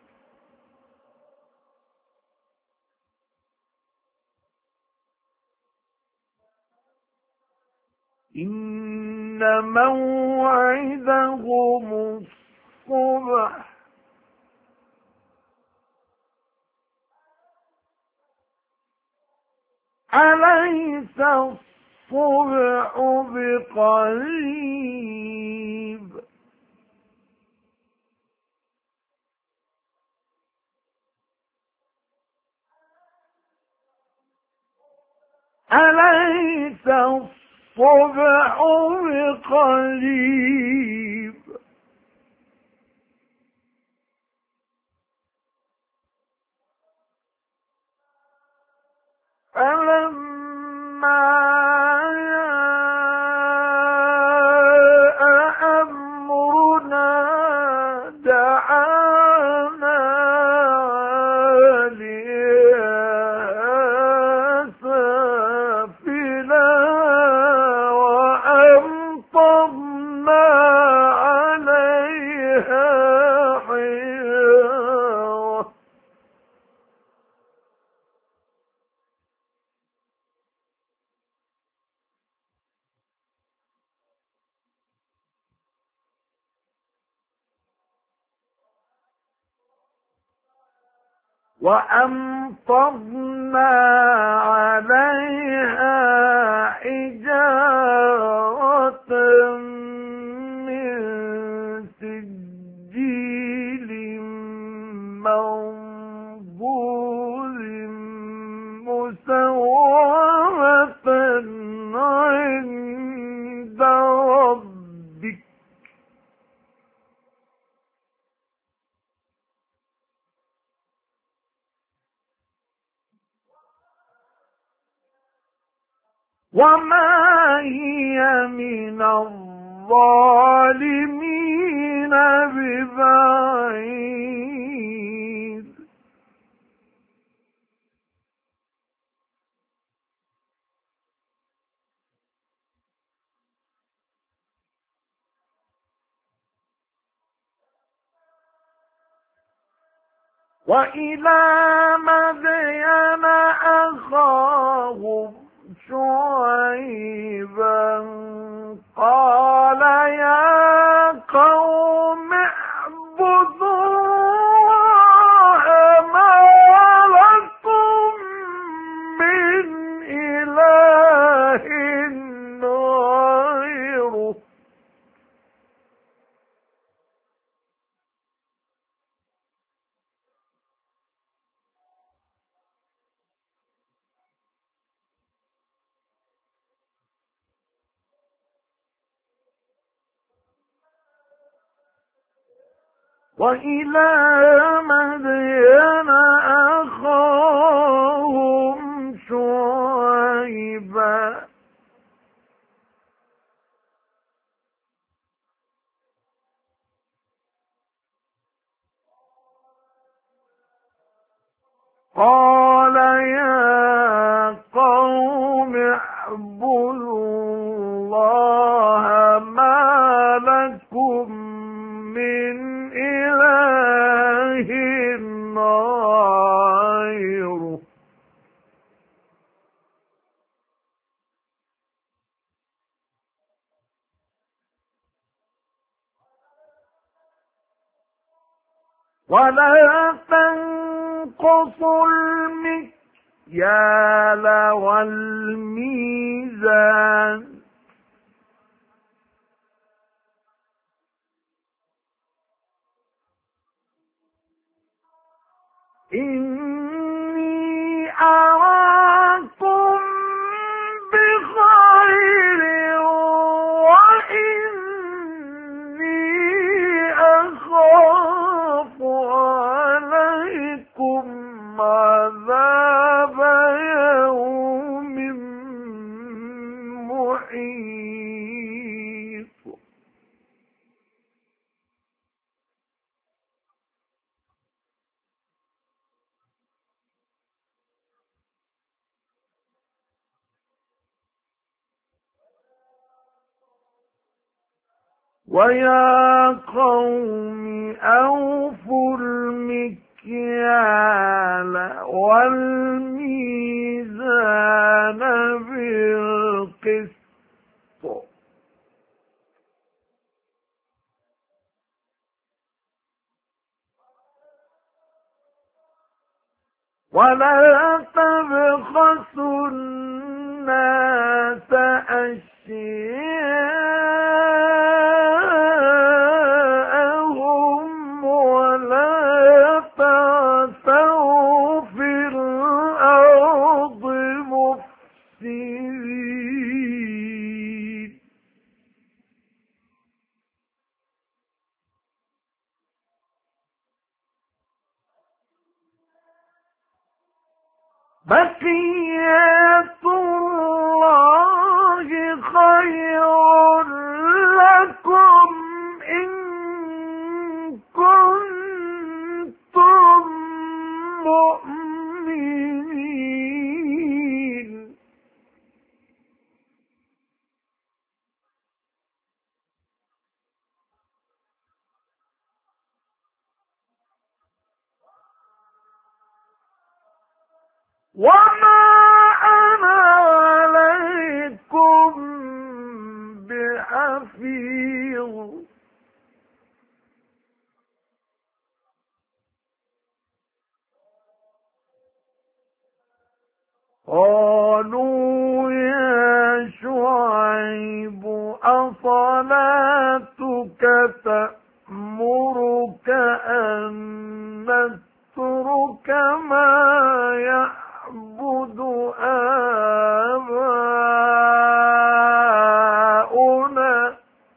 إن موعدهم الصبح أليس الصبح بقريب أليس الصبح بقريب فلما جاء أمرنا دعانا عاليها وأمطرنا عليها حجارة من سجيل منضود مسومة عند ربك وما هي من الظالمين ببعيد وإلى مدين أخاهم شعيبا قال يا قوم اعبدوا الله ما لكم من إله غيره وإلى مدين أخاهم شعيبا قال يا قوم اعبدوا الله ما لكم من إله غيره ولا تنقصوا المكيال والميزان إني أراكم بخير وإني أخاف عليكم عذاب يوم محيط ويا قوم أوفوا المكيال والميزان بالقسط ولا تبخسوا الناس أشياءهم ولا تعثوا في الأرض مفسدين بقية الله خير قالوا يا شعيب أصلاتك تأمرك أن نترك ما يعبد آباؤنا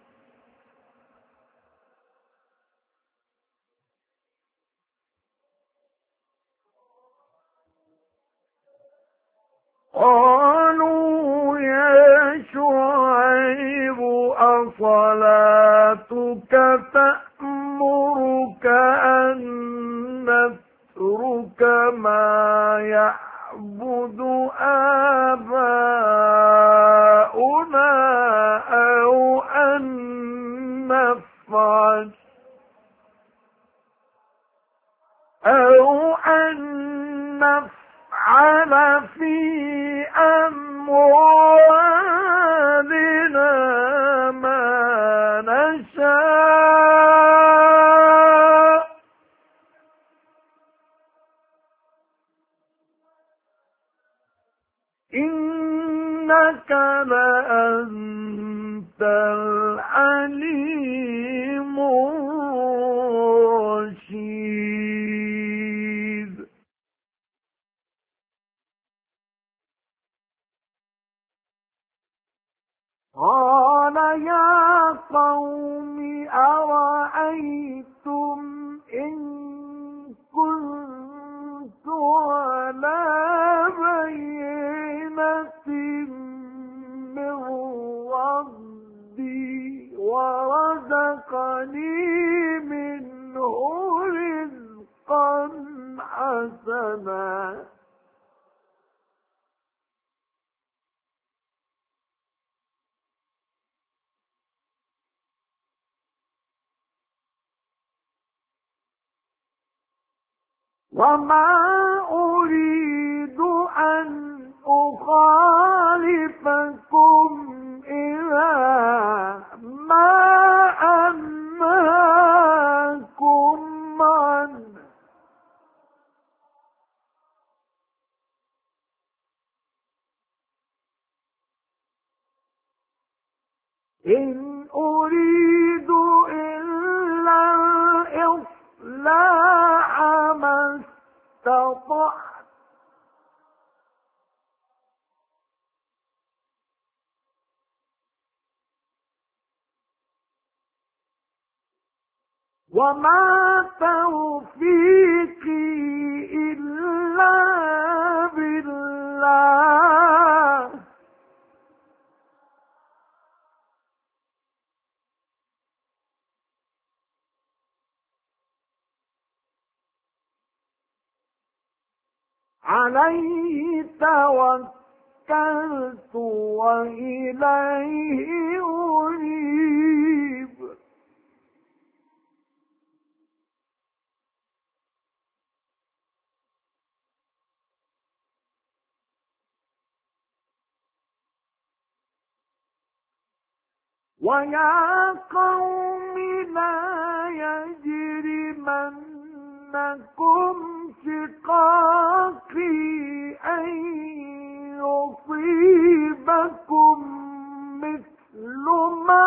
قالوا يا شعيب أصلاتك تأمرك أن نترك ما يعبد آباؤنا أو أن نفعل في أموالنا ما نشاء إنك لأنت العليم الرشيد قال يا قوم أرأيتم إن كنت على بينة من ربي ورزقني منه رزقا حسنا وما أريد أن أخالفكم إلى ما أنهاكم عنه إن أريد إلا الإصلاح ما استطعت وما توفيقي إلا بالله عليه توكلت وإليه أنيب ويا قوم لا يجرمنكم شقاقي أن يصيبكم مثل ما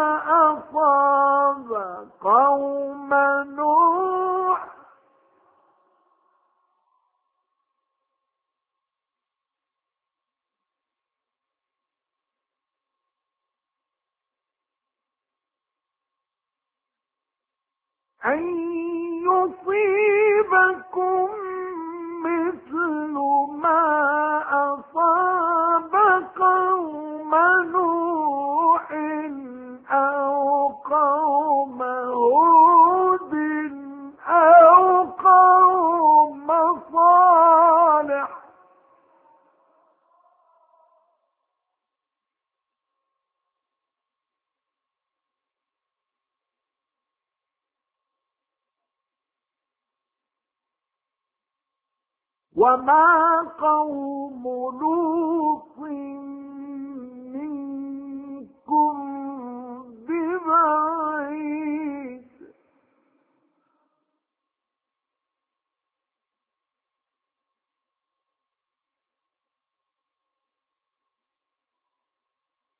أصاب قوم نوح أن يصيبكم مثل ما أصاب قوم نوح أو قوم هود أو قوم صالح وما قوم لوط منكم ببعيد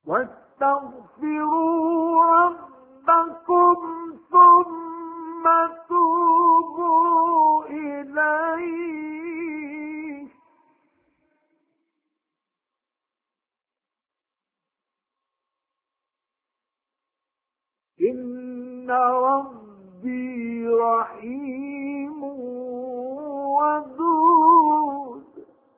واستغفروا ربكم ثم توبوا إليه إن ربي رحيم ودود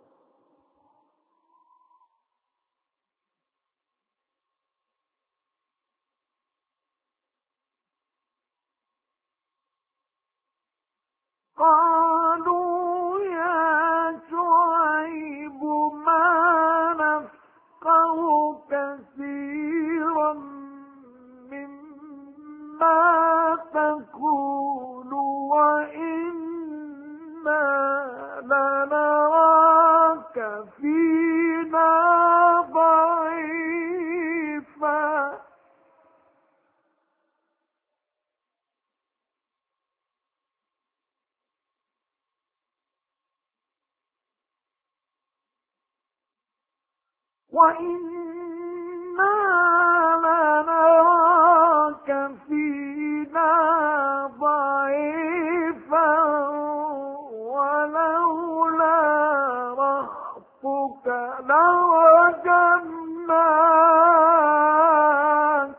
قالوا يا شعيب ما نفقه كثيرا مما تقول وإنا لنراك فينا ضعيفا وَإِنَّا لَنَرَاكَ فِينَا ضَعِيفًا وَلَوْلَا رَهْطُكَ لَرَجَمْنَاكَ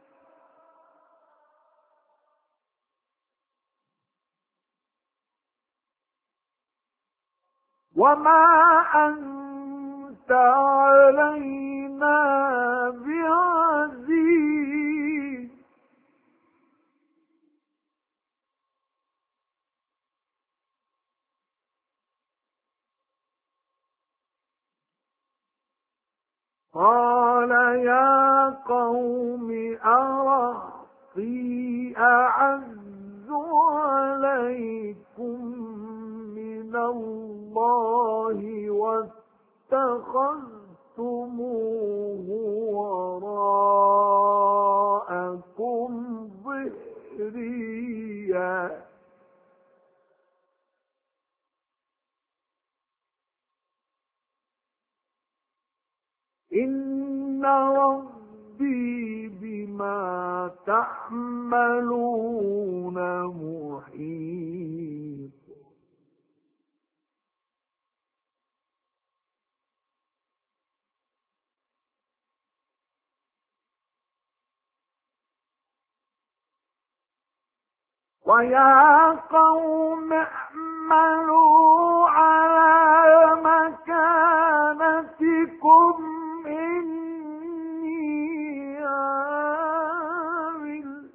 وَمَا أنت علينا بعزيز قال يا قوم أرهطي أعز عليكم من الله اتخذتموه وراءكم ظهريا إن ربي بما تعملون محيط ويا قوم اعملوا على مكانتكم إني عامل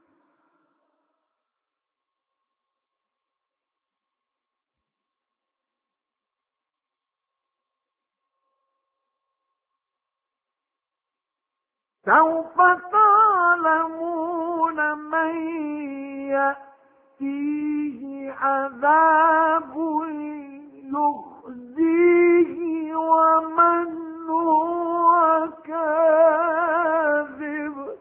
سوف تعلمون من يأتيه عذاب يخزيه ومن هو كاذب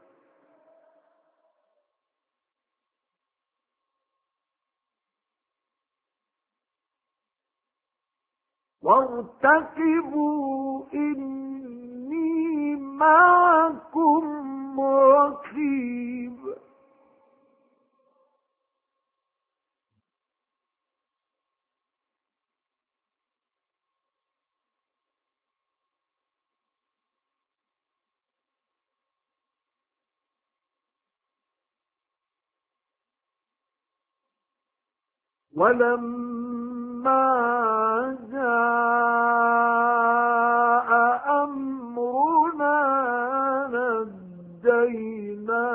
وارتقبوا إني معكم رقيب ولما جاء أمرنا نجينا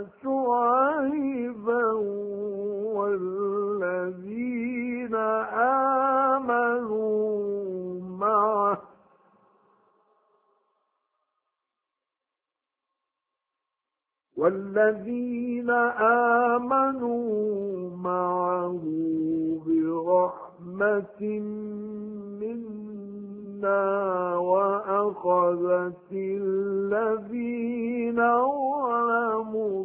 شعيبا والذين آمنوا معه برحمة منا وأخذت الذين ظلموا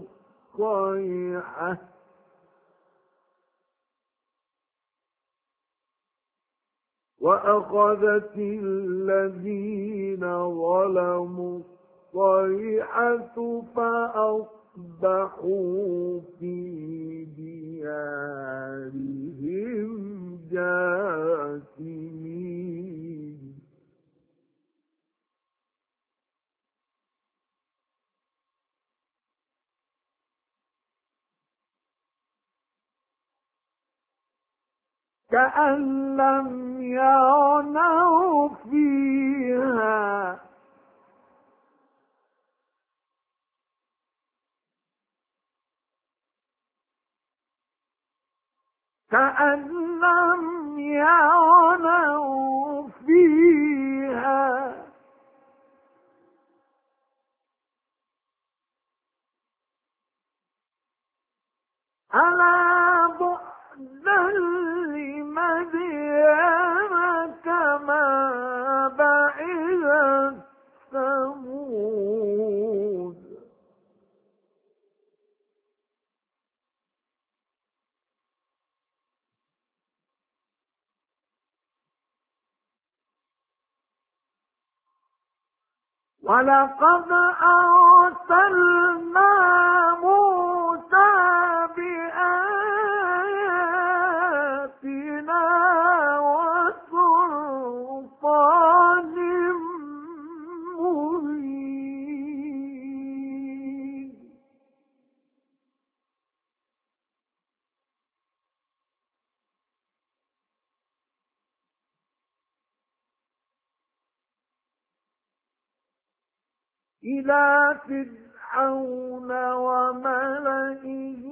الصيحة الصيحة فأصبحوا في ديارهم جاثمين كأن لم يغنوا فيها كأن لم يغنوا فيها ألا بعدا لمدين كما بعدت ثمود ولقد أرسلنا موسى بآياتنا وسلطان مبين إلى فرعون وملئه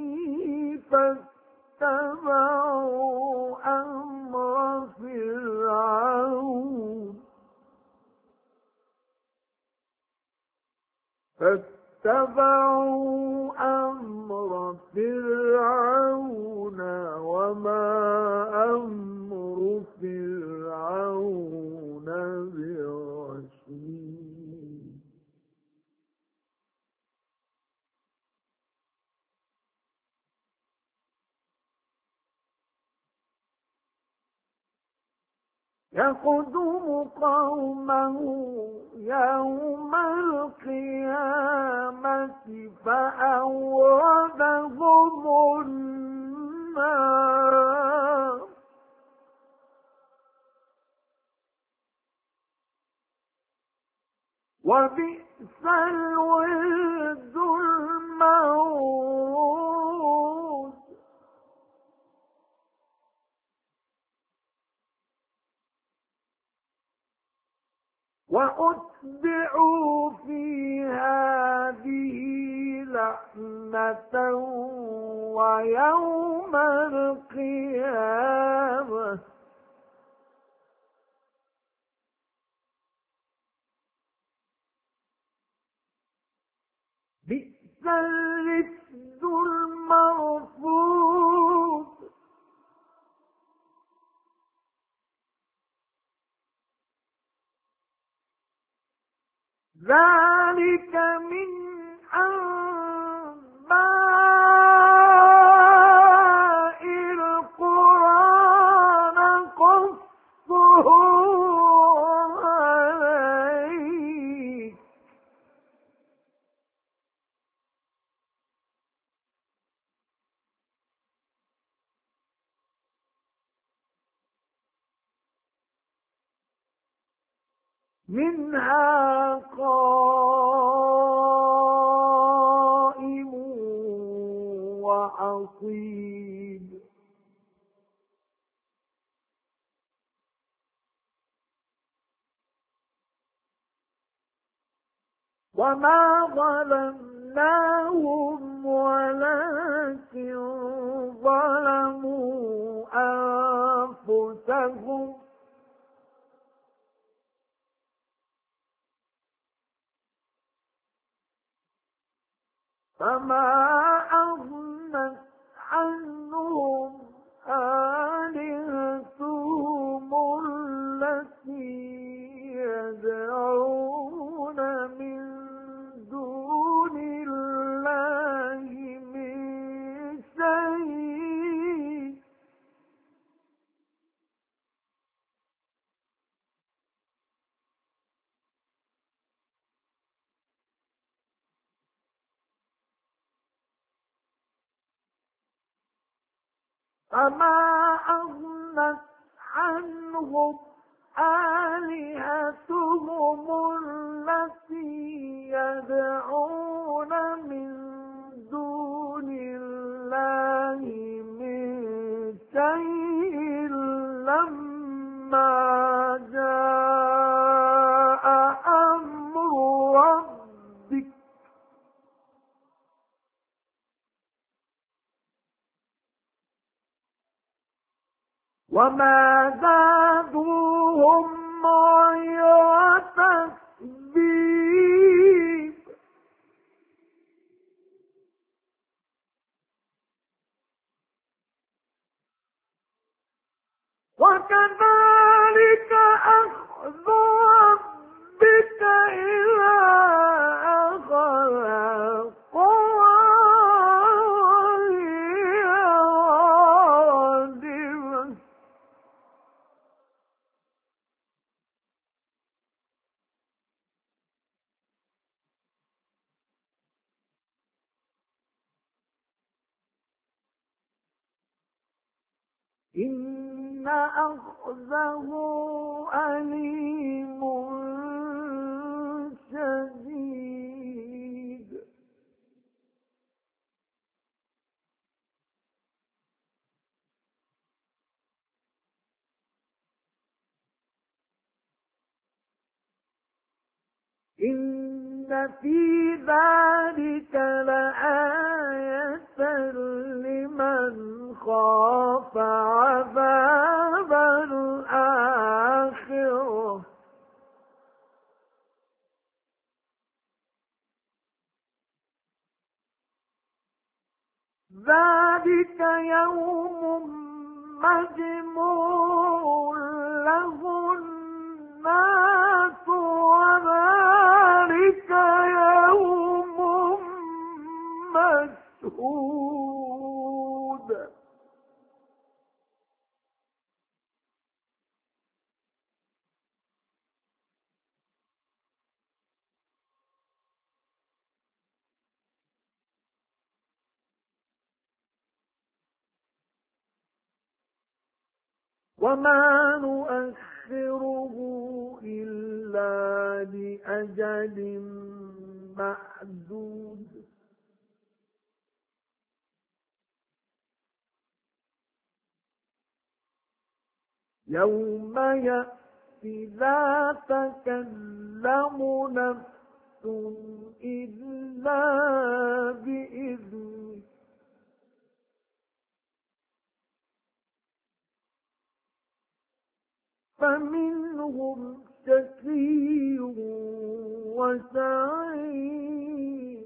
فاتبعوا أمر فرعون وما أمر فرعون برشيد يقدم قومه يوم القيامة فأوردهم النار وبئس الورد المورود وأتبعوا في هذه لعنة ويوم القيامة بئس الرفد المرفوض ذلك من أنباء القرى نقصه عليك منها قائم وحصيد وما ظلمناهم ولكن ظلموا أنفسهم فما أغنت عنهم آلهتهم التي يدعون من دون الله من شيء فما أغنت عنهم آلهتهم التي يدعون من دون الله من شيء لما جاء أمر ربك وما زادوهم غير تتبيب وكذلك أخذ ربك إذا أخذ القرى وهي ظالمة إن أخذه أليم شديد إن في ذلك لآية لمن خاف عذاب الآخرة ذلك يوم مجموع له الناس وذلك يوم مشهود وما نؤخره إلا لأجل معدود يوم يأتي لا تكلم نفس إلا بإذنه فمنهم شقي وسعيد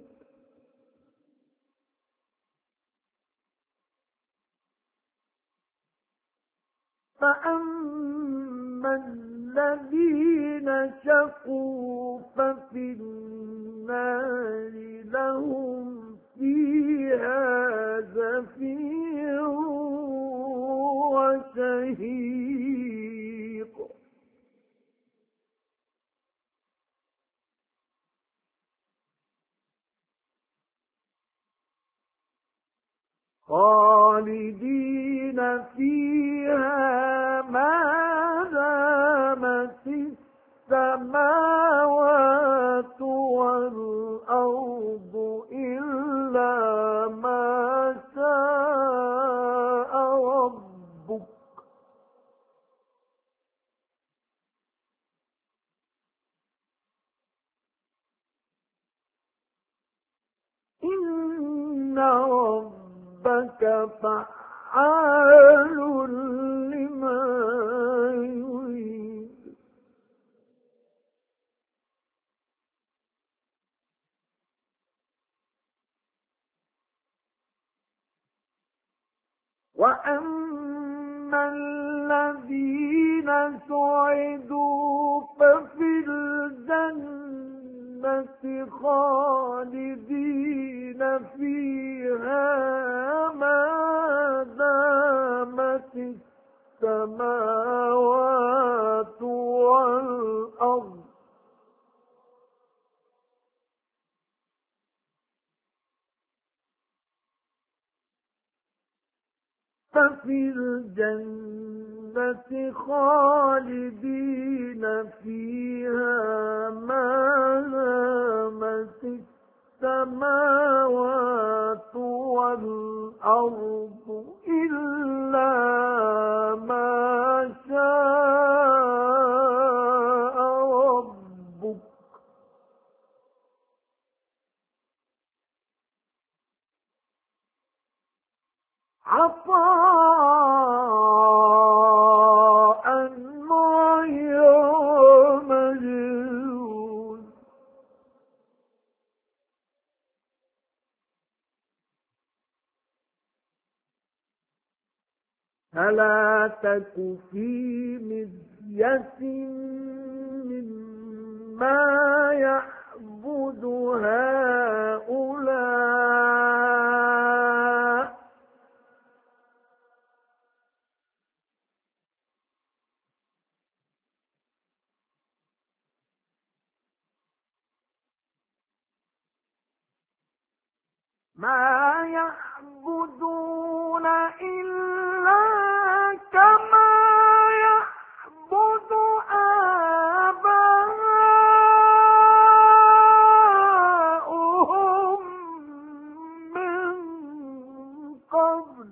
فأما الذين شقوا ففي النار لهم فيها زفير وشهيق خالدين فيها ما دامت السماوات والأرض إلا ما شاء ربك إن ربك فعال لما يريد وأما الذين سعدوا ففي الجنة خالدين فيها ما دامت السماوات والأرض ففي الجنة خالدين فيها ما دامت السماوات والأرض إلا ما شاء ربك عطاء غير مجنون. فلا تك في مذية مما يعبد هؤلاء ما يعبدون إلا كما يعبد آباؤهم من قبل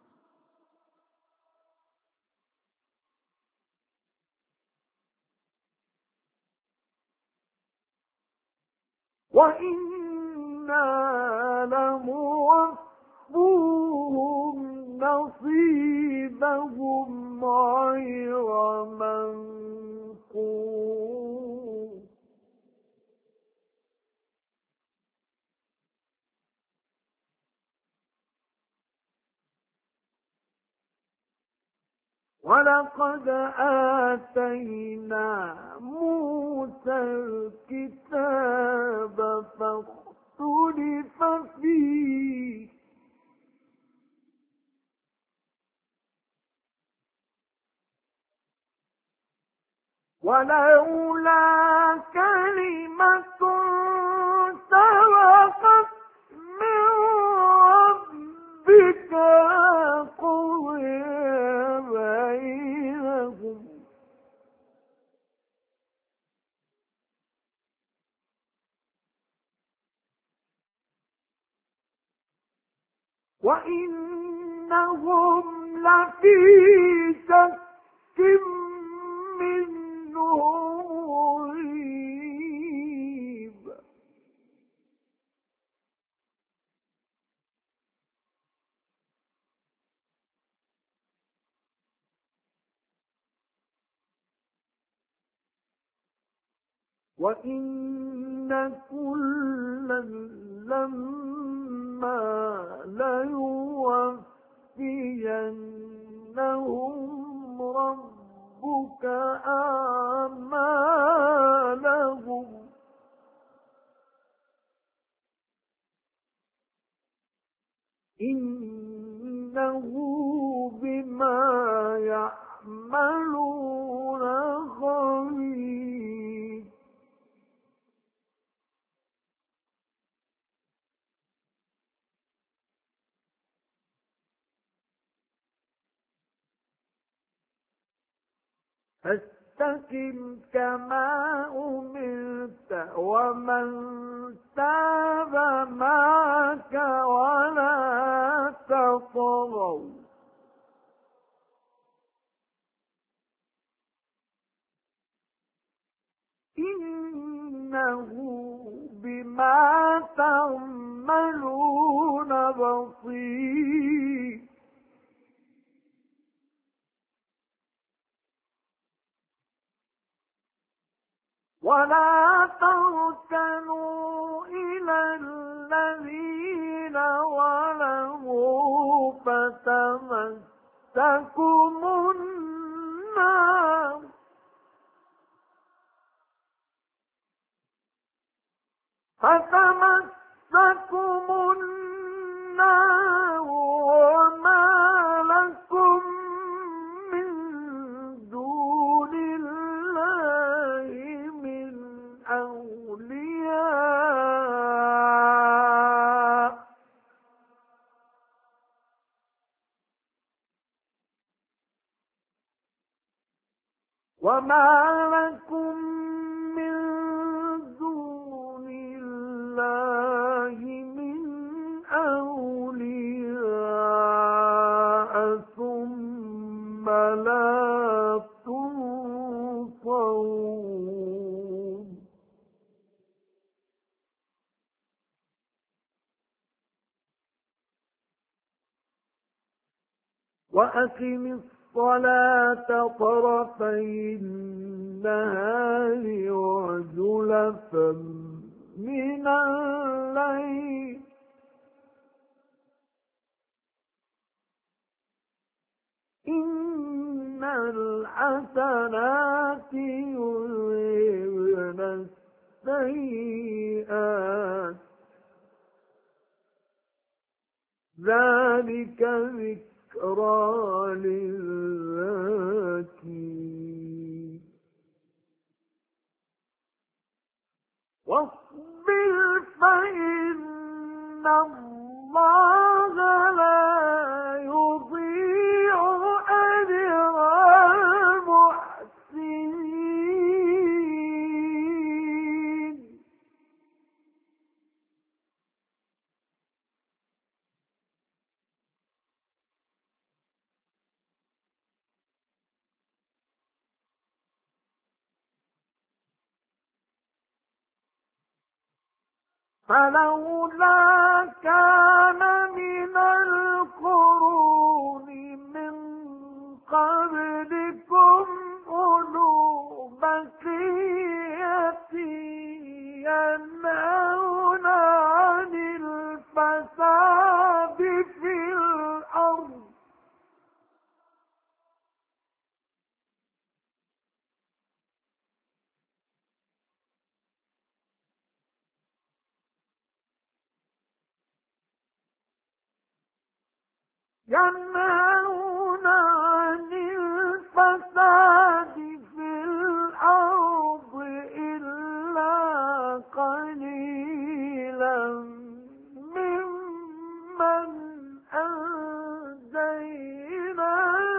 وإنا لموفوهم نصيبهم غير منقوص. ولقد آتينا موسى الكتاب فاختلف فيه ولولا كلمة سبقت من ربك لقضي بينهم وإنهم لفي شك منه مريب. وإن كلا لما ليوفينهم ربك أعمالهم إنه بما يعملون خبير. فاستقم كما أمرت ومن تاب معك ولا تطغوا إنه بما تعملون بصير. ولا تركنوا إلى الذين ظلموا فتمسكم النار وما لكم من دون الله من أولياء وما لكم من دون الله من أولياء ثم لا تنصرون وأقم الصلاة طرفي النهار وزلفا من الليل إن الحسنات يذهبن السيئات ذلك ذكرى للذاكرين واصبر فإن الله لا يضيع أجر المحسنين فلولا كان من القرون من قبلكم أولو بقية ينهون عن الفساد في الأرض ينهون عن الفساد في الأرض إلا قليلا ممن أنجينا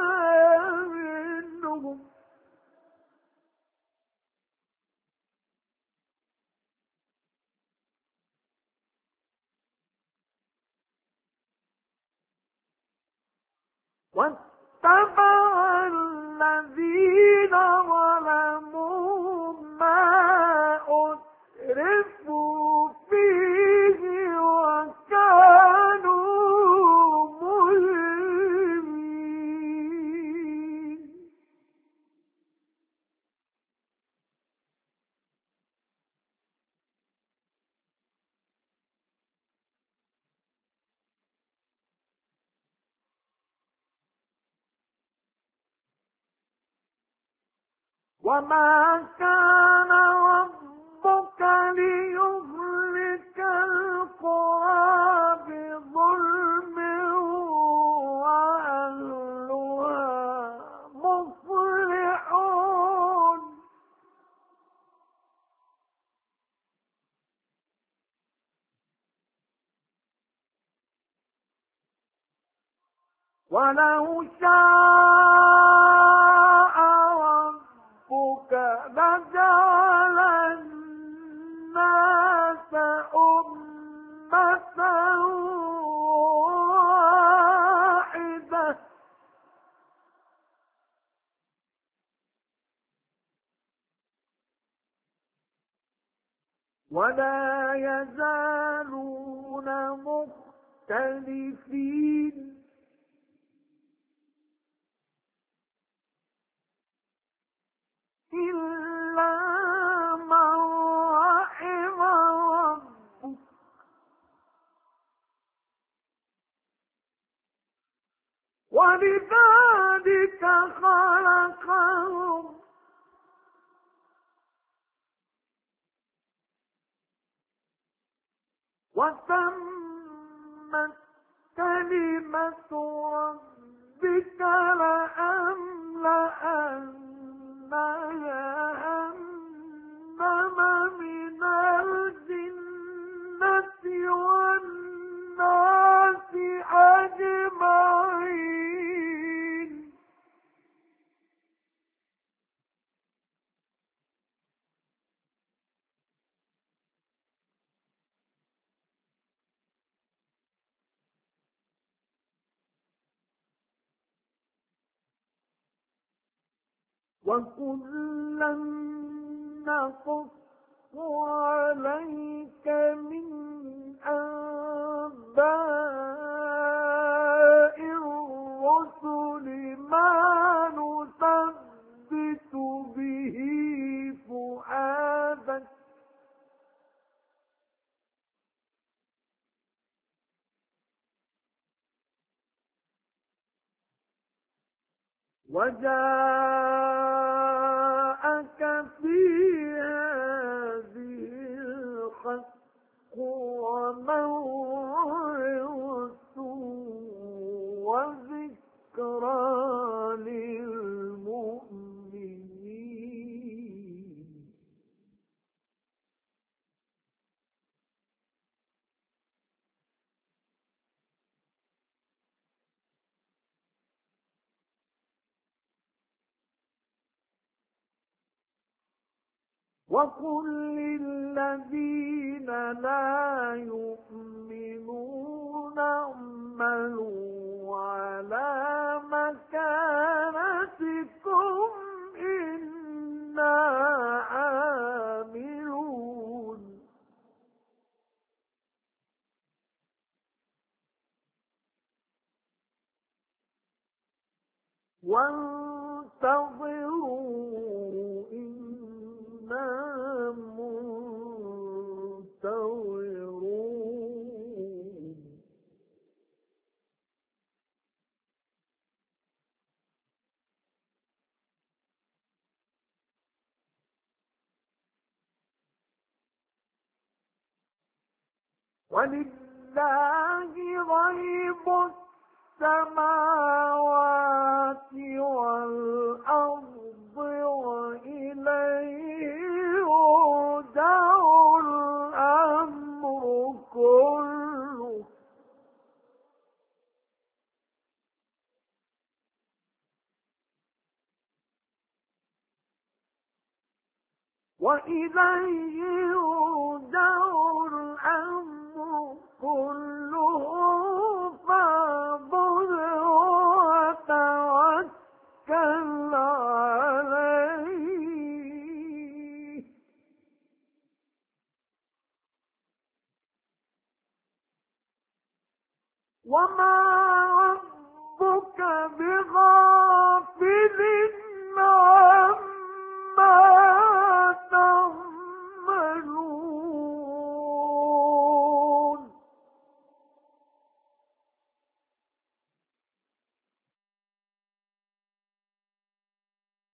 منهم واتبع الذين ظلموا ما أترفوا فيه وكانوا مجرمين وما كان ربك ليهلك القرى بظلم وأهلها مصلحون ولو شاء ربك لجعل الناس أمة واحدة ولا يزالون مختلفين إلا من رحم ربك ولذلك خلقهم وتمت كلمة ربك لأملأن جهنم من الجنة والناس أجمعين وكلا نقص عليك من أنباء الرسل ما نثبت به فؤادك وجاءك في هذه الحق وموعظة وذكرى للمؤمنين وقل للذين لا يؤمنون اعملوا على مكانتكم إنا عاملون وانتظروا إنا منتظرون ولله غيب السماوات والأرض وإليه يرجع الأمر كله وإليه يرجع الأمر كله